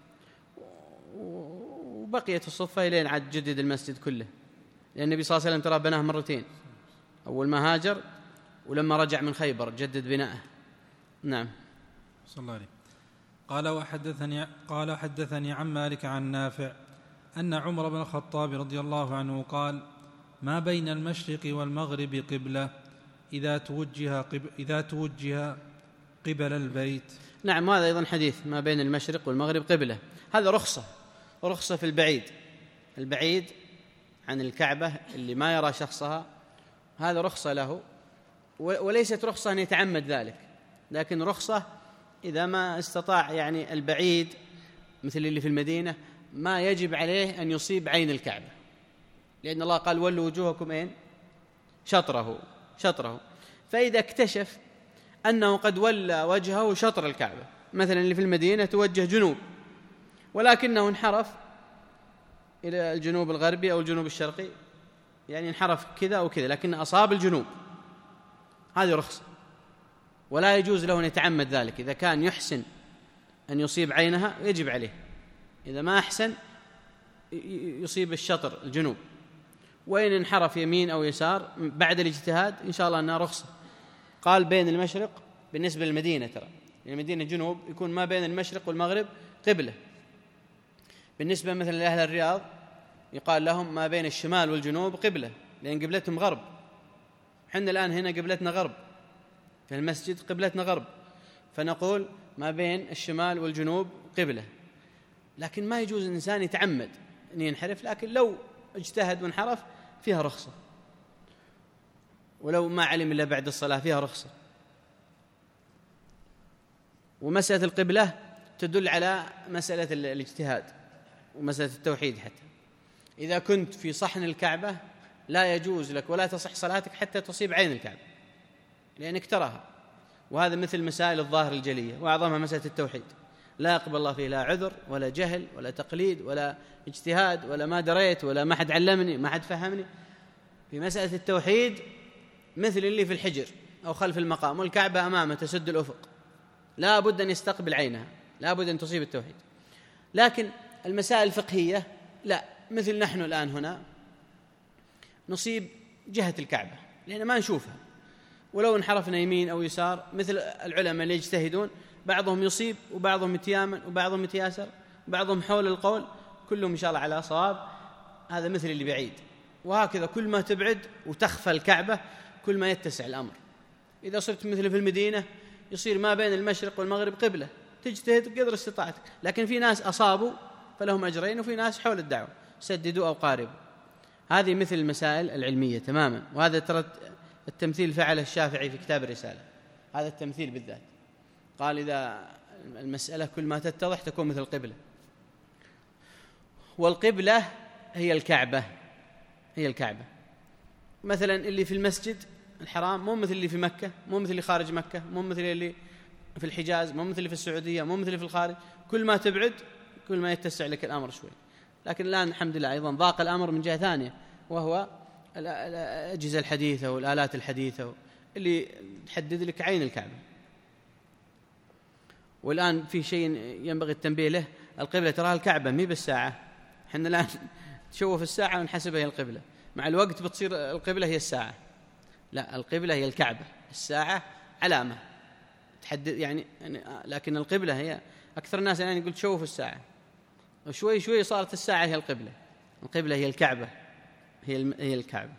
وبقيت الصفة إلين عاد جدد المسجد كله، لأن النبي صلى الله عليه وسلم ترى بناه مرتين، أول ما هاجر ولما رجع من خيبر جدد بناءه. نعم. صلى الله عليه. قال وحدثني قال حدثني عن مالك عن نافع أن عمر بن الخطاب رضي الله عنه قال ما بين المشرق والمغرب قبلة إذا توجه قب إذا توجه قبل البيت. نعم. هذا أيضا حديث ما بين المشرق والمغرب قبلة، هذا رخصة رخصة في البعيد البعيد عن الكعبة اللي ما يرى شخصها، هذا رخصة له، وليست رخصة أن يتعمد ذلك، لكن رخصة إذا ما استطاع. يعني البعيد مثل اللي في المدينة ما يجب عليه أن يصيب عين الكعبة، لأن الله قال ولوا وجوهكم أين؟ شطره شطره فإذا اكتشف أنه قد ولى وجهه شطر الكعبة، مثلا اللي في المدينة توجه جنوب ولكنه انحرف إلى الجنوب الغربي أو الجنوب الشرقي، يعني انحرف كذا أو كذا لكن أصاب الجنوب، هذه رخصة، ولا يجوز له أن يتعمد ذلك. إذا كان يحسن أن يصيب عينها يجب عليه، إذا ما أحسن يصيب الشطر الجنوب، وإن انحرف يمين أو يسار بعد الاجتهاد إن شاء الله أنها رخصة. قال بين المشرق بالنسبة للمدينة، ترى المدينة جنوب يكون ما بين المشرق والمغرب قبلة. بالنسبة مثلا لأهل الرياض يقال لهم ما بين الشمال والجنوب قبلة، لأن قبلتهم غرب. حنا الآن هنا قبلتنا غرب في المسجد، قبلتنا غرب، فنقول ما بين الشمال والجنوب قبلة، لكن ما يجوز الإنسان يتعمد أن ينحرف، لكن لو اجتهد وانحرف فيها رخصة، ولو ما علم إلا بعد الصلاة فيها رخصة. ومسألة القبلة تدل على مسألة الاجتهاد ومسألة التوحيد. حتى إذا كنت في صحن الكعبة لا يجوز لك ولا تصح صلاتك حتى تصيب عين الكعبة، لأنك تراها، وهذا مثل مسائل الظاهر الجلية، وأعظمها مسألة التوحيد، لا يقبل الله فيه لا عذر ولا جهل ولا تقليد ولا اجتهاد ولا ما دريت ولا ما حد علمني ما حد فهمني. في مسألة التوحيد مثل اللي في الحجر أو خلف المقام والكعبة أمامه تسد الأفق، لا بد أن يستقبل عينها، لا بد أن تصيب التوحيد. لكن المسائل الفقهية لا، مثل نحن الآن هنا نصيب جهة الكعبة لأن ما نشوفها، ولو انحرفنا يمين أو يسار مثل العلماء اللي يجتهدون، بعضهم يصيب وبعضهم يتيامن وبعضهم يتياسر وبعضهم حول القول، كلهم إن شاء الله على صواب. هذا مثل اللي بعيد، وهكذا كل ما تبعد وتخفى الكعبة كل ما يتسع الأمر. إذا صرت مثل في المدينة يصير ما بين المشرق والمغرب قبلة، تجتهد قدر استطاعتك، لكن في ناس أصابوا فلهم أجرين، وفي ناس حول الدعوة سددوا أو قاربوا. هذه مثل المسائل العلمية تماما. وهذا ترى التمثيل فعله الشافعي في كتاب الرسالة، هذا التمثيل بالذات قال إذا المسألة كل ما تتضح تكون مثل القبلة، والقبلة هي الكعبة، هي الكعبة. مثلا اللي في المسجد الحرام مو مثل اللي في مكة، مو مثل اللي خارج مكة، مو مثل اللي في الحجاز، مو مثل اللي في السعودية، مو مثل اللي في الخارج. كل ما تبعد كل ما يتسع لك الأمر شوي. لكن الآن الحمد لله أيضا ضاق الأمر من جهة ثانية، وهو الأجهزة الحديثة والآلات الحديثة اللي تحدد لك عين الكعبة. والآن في شيء ينبغي التنبيه له، القبلة تراها الكعبة مي بالساعة. احنا الآن تشوف الساعة ونحسبها هي القبلة، مع الوقت بتصير القبلة هي الساعة. لا، القبلة هي الكعبة، الساعة علامة تحدد يعني. لكن القبلة هي أكثر الناس الآن يقول تشوف الساعة، وشوي شوي صارت الساعة هي القبلة. القبلة هي الكعبة، هي هي الكعبة.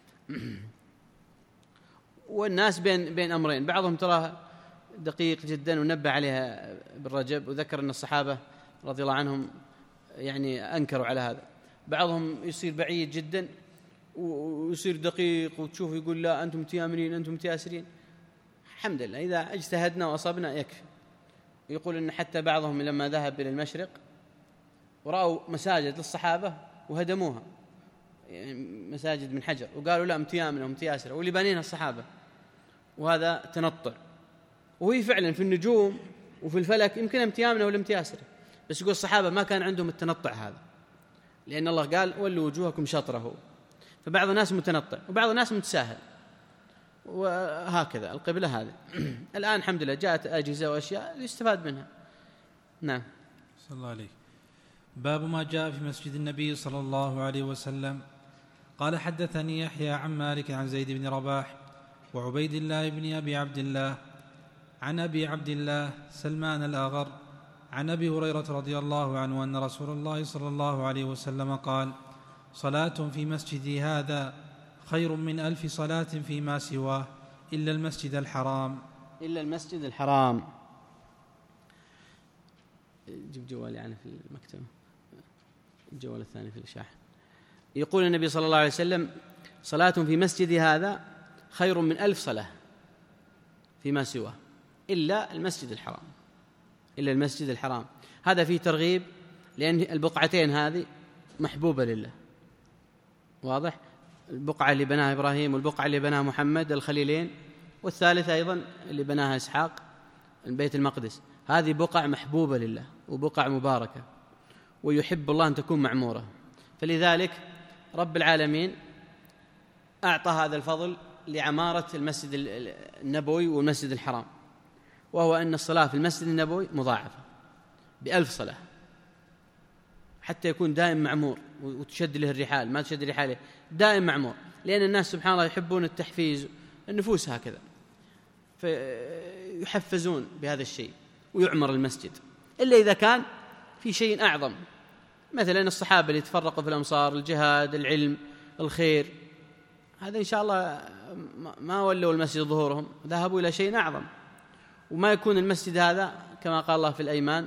والناس بين بين أمرين، بعضهم تراه دقيق جدا ونبه عليها بالرجب، وذكر أن الصحابة رضي الله عنهم يعني أنكروا على هذا. بعضهم يصير بعيد جدا ويصير دقيق، وتشوف يقول لا أنتم متيامنين أنتم متياسرين. الحمد لله إذا اجتهدنا وأصبنا يكفي. يقول أن حتى بعضهم لما ذهب إلى المشرق ورأوا مساجد للصحابة وهدموها، يعني مساجد من حجر، وقالوا لا متيامنة ومتياسرة، واللي بانينها الصحابة. وهذا تنطع. وهي فعلا في النجوم وفي الفلك يمكن متيامنة ولا متياسرة، بس يقول الصحابة ما كان عندهم التنطع هذا، لأن الله قال ولوا وجوهكم شطره. فبعض الناس متنطع وبعض الناس متساهل، وهكذا القبلة هذه. الآن الحمد لله جاءت أجهزة وأشياء يستفاد منها. نعم. صلى الله عليه. باب ما جاء في مسجد النبي صلى الله عليه وسلم. قال حدثني يحيى عن مالك عن زيد بن رباح وعبيد الله بن أبي عبد الله عن أبي عبد الله سلمان الأغر عن أبي هريرة رضي الله عنه أن رسول الله صلى الله عليه وسلم قال: صلاة في مسجدي هذا خير من ألف صلاة فيما سواه إلا المسجد الحرام. إلا المسجد الحرام. جيب جوالي يعني في المكتبة، الجوال الثاني في الشاحن. يقول النبي صلى الله عليه وسلم: صلاة في مسجدي هذا خير من ألف صلاة فيما سواه إلا المسجد الحرام. إلا المسجد الحرام. هذا فيه ترغيب، لأن البقعتين هذه محبوبة لله، واضح؟ البقعة اللي بناها إبراهيم والبقعة اللي بناها محمد الخليلين، والثالثة أيضا اللي بناها إسحاق البيت المقدس. هذه بقع محبوبة لله وبقع مباركة، ويحب الله أن تكون معمورة. فلذلك رب العالمين أعطى هذا الفضل لعمارة المسجد النبوي والمسجد الحرام، وهو أن الصلاة في المسجد النبوي مضاعفة بألف صلاة، حتى يكون دائم معمور وتشد له الرحال، ما تشد رحاله، دائم معمور. لأن الناس سبحان الله يحبون التحفيز، النفوس هكذا، فيحفزون بهذا الشيء ويعمر المسجد. إلا إذا كان في شيء أعظم، مثلا الصحابة اللي تفرقوا في الأمصار، الجهاد، العلم، الخير، هذا إن شاء الله ما ولوا المسجد ظهورهم، ذهبوا إلى شيء أعظم. وما يكون المسجد هذا كما قال الله في الأيمان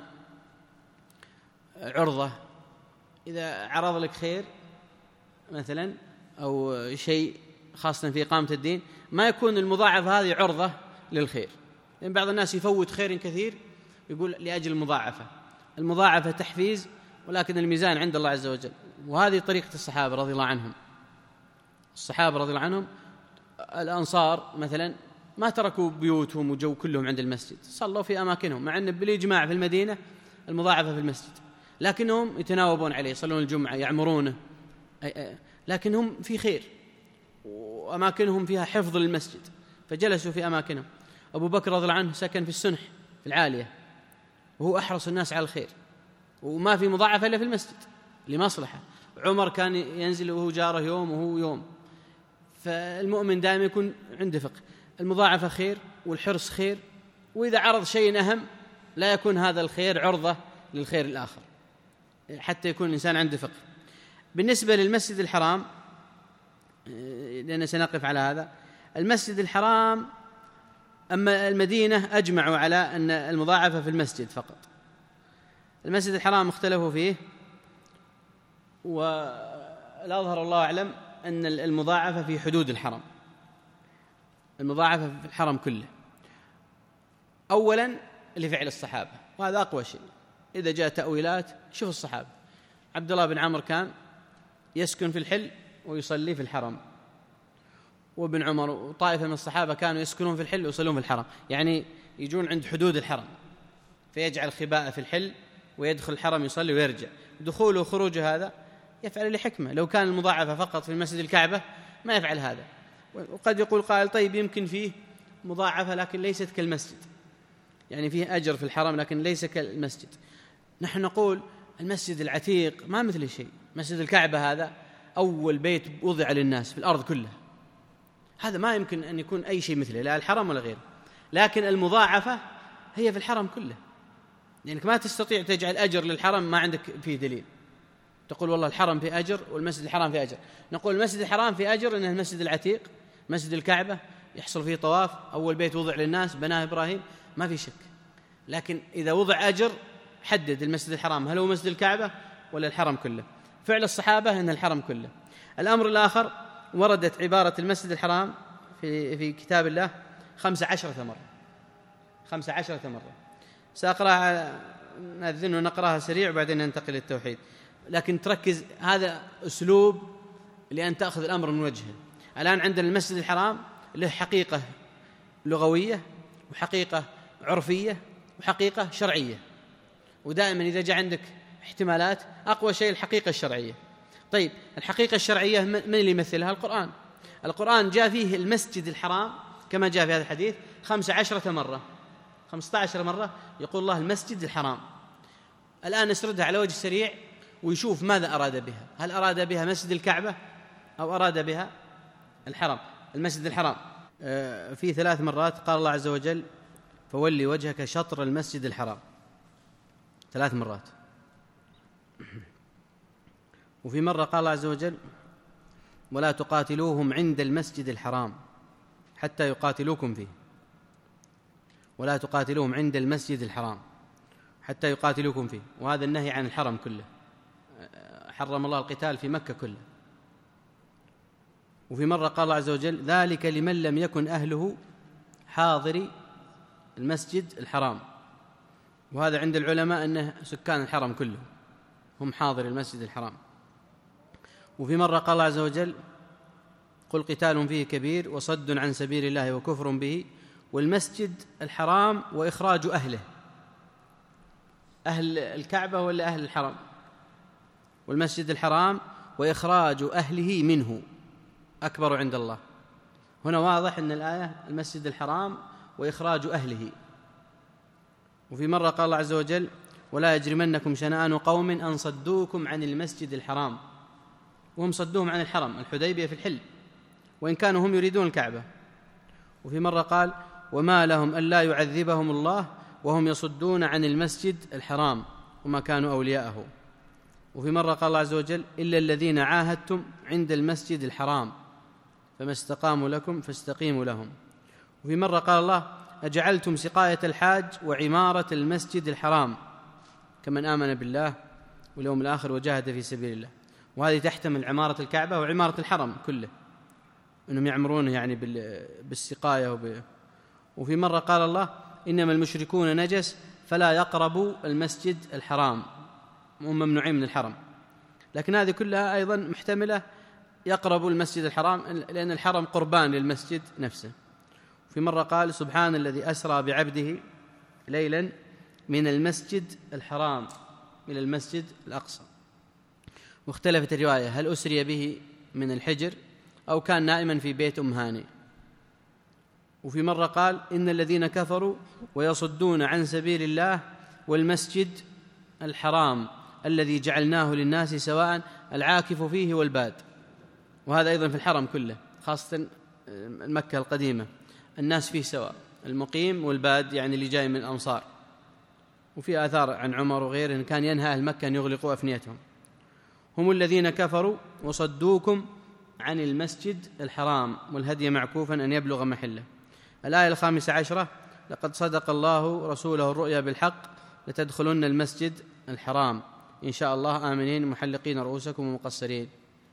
عرضة، إذا عرض لك خير مثلا أو شيء خاصة في إقامة الدين، ما يكون المضاعفة هذه عرضة للخير. لأن بعض الناس يفوت خير كثير يقول لأجل المضاعفة. المضاعفة تحفيز، ولكن الميزان عند الله عز وجل. وهذه طريقة الصحابة رضي الله عنهم. الصحابة رضي الله عنهم الأنصار مثلا ما تركوا بيوتهم وجو كلهم عند المسجد، صلوا في أماكنهم، مع أن بالإجماع في المدينة المضاعفة في المسجد، لكنهم يتناوبون عليه، يصلون الجمعة، يعمرونه، لكنهم في خير وأماكنهم فيها حفظ للمسجد، فجلسوا في أماكنهم. أبو بكر رضي الله عنه سكن في السنح في العالية، وهو أحرص الناس على الخير، وما في مضاعفة إلا في المسجد لمصلحة. عمر كان ينزل وهو جاره يوم وهو يوم. فالمؤمن دائما يكون عنده فقه، المضاعفة خير والحرص خير، وإذا عرض شيء أهم لا يكون هذا الخير عرضة للخير الآخر، حتى يكون الإنسان عنده فقه. بالنسبة للمسجد الحرام، لأننا سنقف على هذا، المسجد الحرام أما المدينة أجمعوا على أن المضاعفة في المسجد فقط. المسجد الحرام اختلفوا فيه، والأظهر الله أعلم أن المضاعفة في حدود الحرم، المضاعفة في الحرم كله. أولا لفعل الصحابة، وهذا أقوى شيء. إذا جاء تأويلات شوف الصحابة. عبد الله بن عمرو كان يسكن في الحل ويصلي في الحرم، وابن عمر وطائفة من الصحابة كانوا يسكنون في الحل ويصلون في الحرم، يعني يجون عند حدود الحرم فيجعل خباء في الحل ويدخل الحرم يصلي ويرجع. دخوله وخروجه هذا يفعل لحكمة. لو كان المضاعفة فقط في المسجد الكعبة ما يفعل هذا. وقد يقول قائل طيب يمكن فيه مضاعفة لكن ليست كالمسجد، يعني فيه أجر في الحرم لكن ليس كالمسجد. نحن نقول المسجد العتيق ما مثل شيء. مسجد الكعبة هذا أول بيت وضع للناس في الأرض كلها، هذا ما يمكن أن يكون أي شيء مثله، لا الحرم ولا غيره. لكن المضاعفة هي في الحرم كله، لأنك يعني ما تستطيع تجعل أجر للحرم ما عندك فيه دليل. تقول والله الحرم في أجر والمسجد الحرام في أجر. نقول المسجد الحرام في أجر إنه المسجد العتيق، مسجد الكعبة يحصل فيه طواف، أول بيت وضع للناس بناه إبراهيم، ما في شك. لكن إذا وضع أجر حدد المسجد الحرام هل هو مسجد الكعبة ولا الحرم كله. فعل الصحابة إن الحرم كله. الأمر الآخر، وردت عبارة المسجد الحرام في في كتاب الله خمس عشرة مرة، خمس عشرة مرة. سأقرأها، نأذن ونقرأها سريع وبعدين ننتقل للتوحيد، لكن تركز، هذا أسلوب لأن تأخذ الأمر من وجهه. الآن عندنا المسجد الحرام له حقيقة لغوية وحقيقة عرفية وحقيقة شرعية، ودائما إذا جاء عندك احتمالات أقوى شيء الحقيقة الشرعية. طيب الحقيقة الشرعية من اللي يمثلها؟ القرآن. القرآن جاء فيه المسجد الحرام كما جاء في هذا الحديث خمس عشرة مرة، خمسة عشر مرة يقول الله المسجد الحرام. الآن نسردها على وجه سريع ويشوف ماذا أراد بها. هل أراد بها مسجد الكعبة أو أراد بها الحرم؟ المسجد الحرام في ثلاث مرات قال الله عز وجل فولي وجهك شطر المسجد الحرام، ثلاث مرات. وفي مرة قال الله عز وجل ولا تقاتلوهم عند المسجد الحرام حتى يقاتلوكم فيه، ولا تقاتلوهم عند المسجد الحرام حتى يقاتلوكم فيه، وهذا النهي عن الحرم كله، حرم الله القتال في مكة كله. وفي مرة قال الله عز وجل ذلك لمن لم يكن أهله حاضري المسجد الحرام، وهذا عند العلماء أنه سكان الحرم كله هم حاضر المسجد الحرام. وفي مرة قال الله عز وجل قل قتال فيه كبير وصد عن سبيل الله وكفر به والمسجد الحرام وإخراج أهله، أهل الكعبة ولا أهل الحرم؟ والمسجد الحرام وإخراج أهله منه أكبر عند الله. هنا واضح أن الآية المسجد الحرام وإخراج أهله. وفي مرة قال الله عز وجل ولا يجرمنكم شنآن قوم أن صدوكم عن المسجد الحرام، وهم صدوهم عن الحرم، الحديبية في الحل، وإن كانوا هم يريدون الكعبة. وفي مرة قال وما لهم ألا يعذبهم الله وهم يصدون عن المسجد الحرام وما كانوا أولياءه. وفي مرة قال الله عز وجل إلا الذين عاهدتم عند المسجد الحرام فما استقاموا لكم فاستقيموا لهم. وفي مرة قال الله أجعلتم سقاية الحاج وعمارة المسجد الحرام كمن آمن بالله واليوم الآخر وجاهد في سبيل الله. وهذه تحتمل عمارة الكعبة وعمارة الحرم كله، أنهم يعمرونه يعني بالسقاية وب... وفي مرة قال الله إنما المشركون نجس فلا يقربوا المسجد الحرام، هم ممنوعين من الحرم. لكن هذه كلها أيضا محتملة يقربوا المسجد الحرام لأن الحرم قربان للمسجد نفسه. في مرة قال سبحان الذي أسرى بعبده ليلا من المسجد الحرام إلى المسجد الأقصى. واختلفت الرواية هل أسري به من الحجر أو كان نائما في بيت أم هاني. وفي مرة قال إن الذين كفروا ويصدون عن سبيل الله والمسجد الحرام الذي جعلناه للناس سواء العاكف فيه والباد. وهذا أيضا في الحرم كله، خاصة مكة القديمة الناس فيه سواء، المقيم والباد يعني اللي جاي من الأمصار. وفي آثار عن عمر وغيره إن كان ينهى أهل مكة أن يغلقوا أفنيتهم. هم الذين كفروا وصدوكم عن المسجد الحرام والهدي معكوفا أن يبلغ محله. الآية الخامسة عشرة لقد صدق الله رسوله الرؤيا بالحق لتدخلن المسجد الحرام إن شاء الله آمنين محلقين رؤوسكم ومقصرين.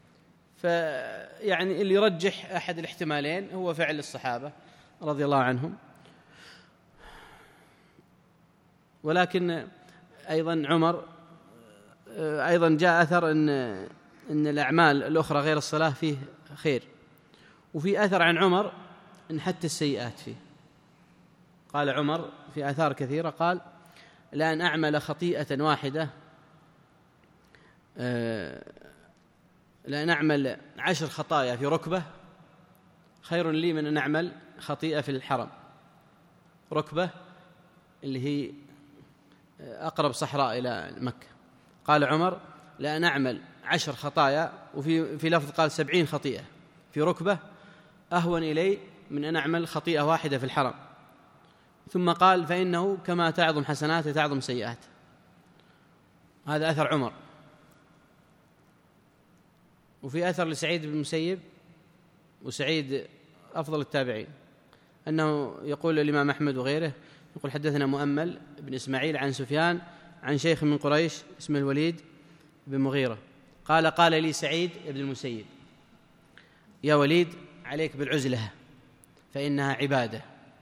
فيعني اللي يرجح أحد الاحتمالين هو فعل الصحابة رضي الله عنهم. ولكن أيضا عمر أيضا جاء أثر أن أن الأعمال الأخرى غير الصلاة فيه خير، وفي أثر عن عمر أن حتى السيئات فيه. قال عمر في آثار كثيرة، قال: لأن أعمل خطيئة واحدة لأن أعمل عشر خطايا في ركبة خير لي من أن أعمل خطيئة في الحرم. ركبة اللي هي أقرب صحراء إلى مكة. قال عمر: لأن أعمل عشر خطايا، وفي في لفظ قال سبعين خطيئة في ركبة، أهون إلي من أن أعمل خطيئة واحدة في الحرم. ثم قال: فإنه كما تعظم حسناته تعظم سيئاته. هذا أثر عمر. وفي أثر لسعيد بن المسيب، وسعيد أفضل التابعين، أنه يقول الإمام أحمد وغيره، يقول: حدثنا مؤمل بن إسماعيل عن سفيان عن شيخ من قريش اسمه الوليد بن مغيرة، قال: قال لي سعيد بن المسيب: يا وليد، عليك بالعزلة فإنها عبادة،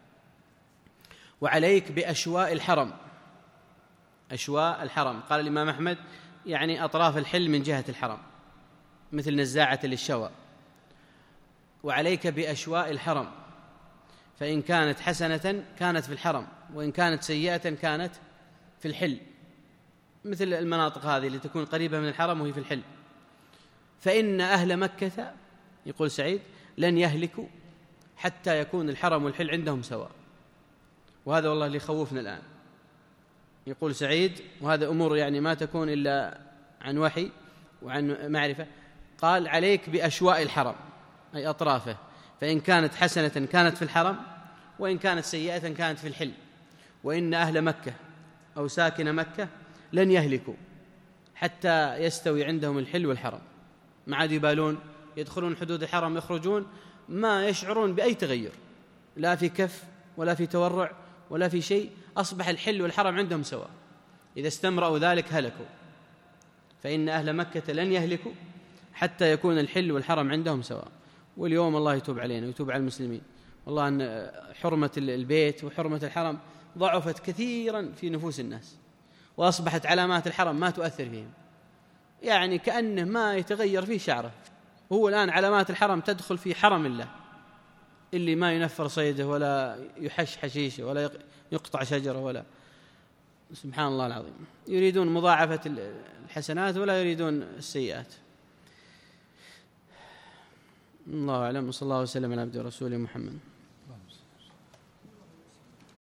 وعليك بأشواء الحرم. أشواء الحرم قال الإمام أحمد يعني أطراف الحل من جهة الحرم، مثل نزاعة للشوى. وعليك بأشواء الحرم، فإن كانت حسنة كانت في الحرم، وإن كانت سيئة كانت في الحل، مثل المناطق هذه اللي تكون قريبة من الحرم وهي في الحل. فإن أهل مكة، يقول سعيد، لن يهلكوا حتى يكون الحرم والحل عندهم سواء. وهذا والله اللي يخوفنا الآن. يقول سعيد، وهذا أمور يعني ما تكون إلا عن وحي وعن معرفة. قال: عليك بأشواء الحرم، أي أطرافه، فإن كانت حسنة كانت في الحرم، وإن كانت سيئة كانت في الحل. وإن أهل مكة أو ساكن مكة لن يهلكوا حتى يستوي عندهم الحل والحرم، ما عاد يبالون، يدخلون حدود الحرم يخرجون ما يشعرون بأي تغير، لا في كف ولا في تورع ولا في شيء. أصبح الحل والحرم عندهم سواء. إذا استمرأوا ذلك هلكوا. فإن أهل مكة لن يهلكوا حتى يكون الحل والحرم عندهم سواء. واليوم الله يتوب علينا ويتوب على المسلمين، والله أن حرمة البيت وحرمة الحرم ضعفت كثيرا في نفوس الناس، وأصبحت علامات الحرم ما تؤثر فيهم، يعني كأنه ما يتغير فيه شعره. هو الآن علامات الحرم تدخل في حرم الله، اللي ما ينفر صيده ولا يحش حشيشه ولا يقطع شجره ولا، سبحان الله العظيم، يريدون مضاعفة الحسنات ولا يريدون السيئات. الله أعلم، وصلى الله وسلم على عبده ورسوله محمد.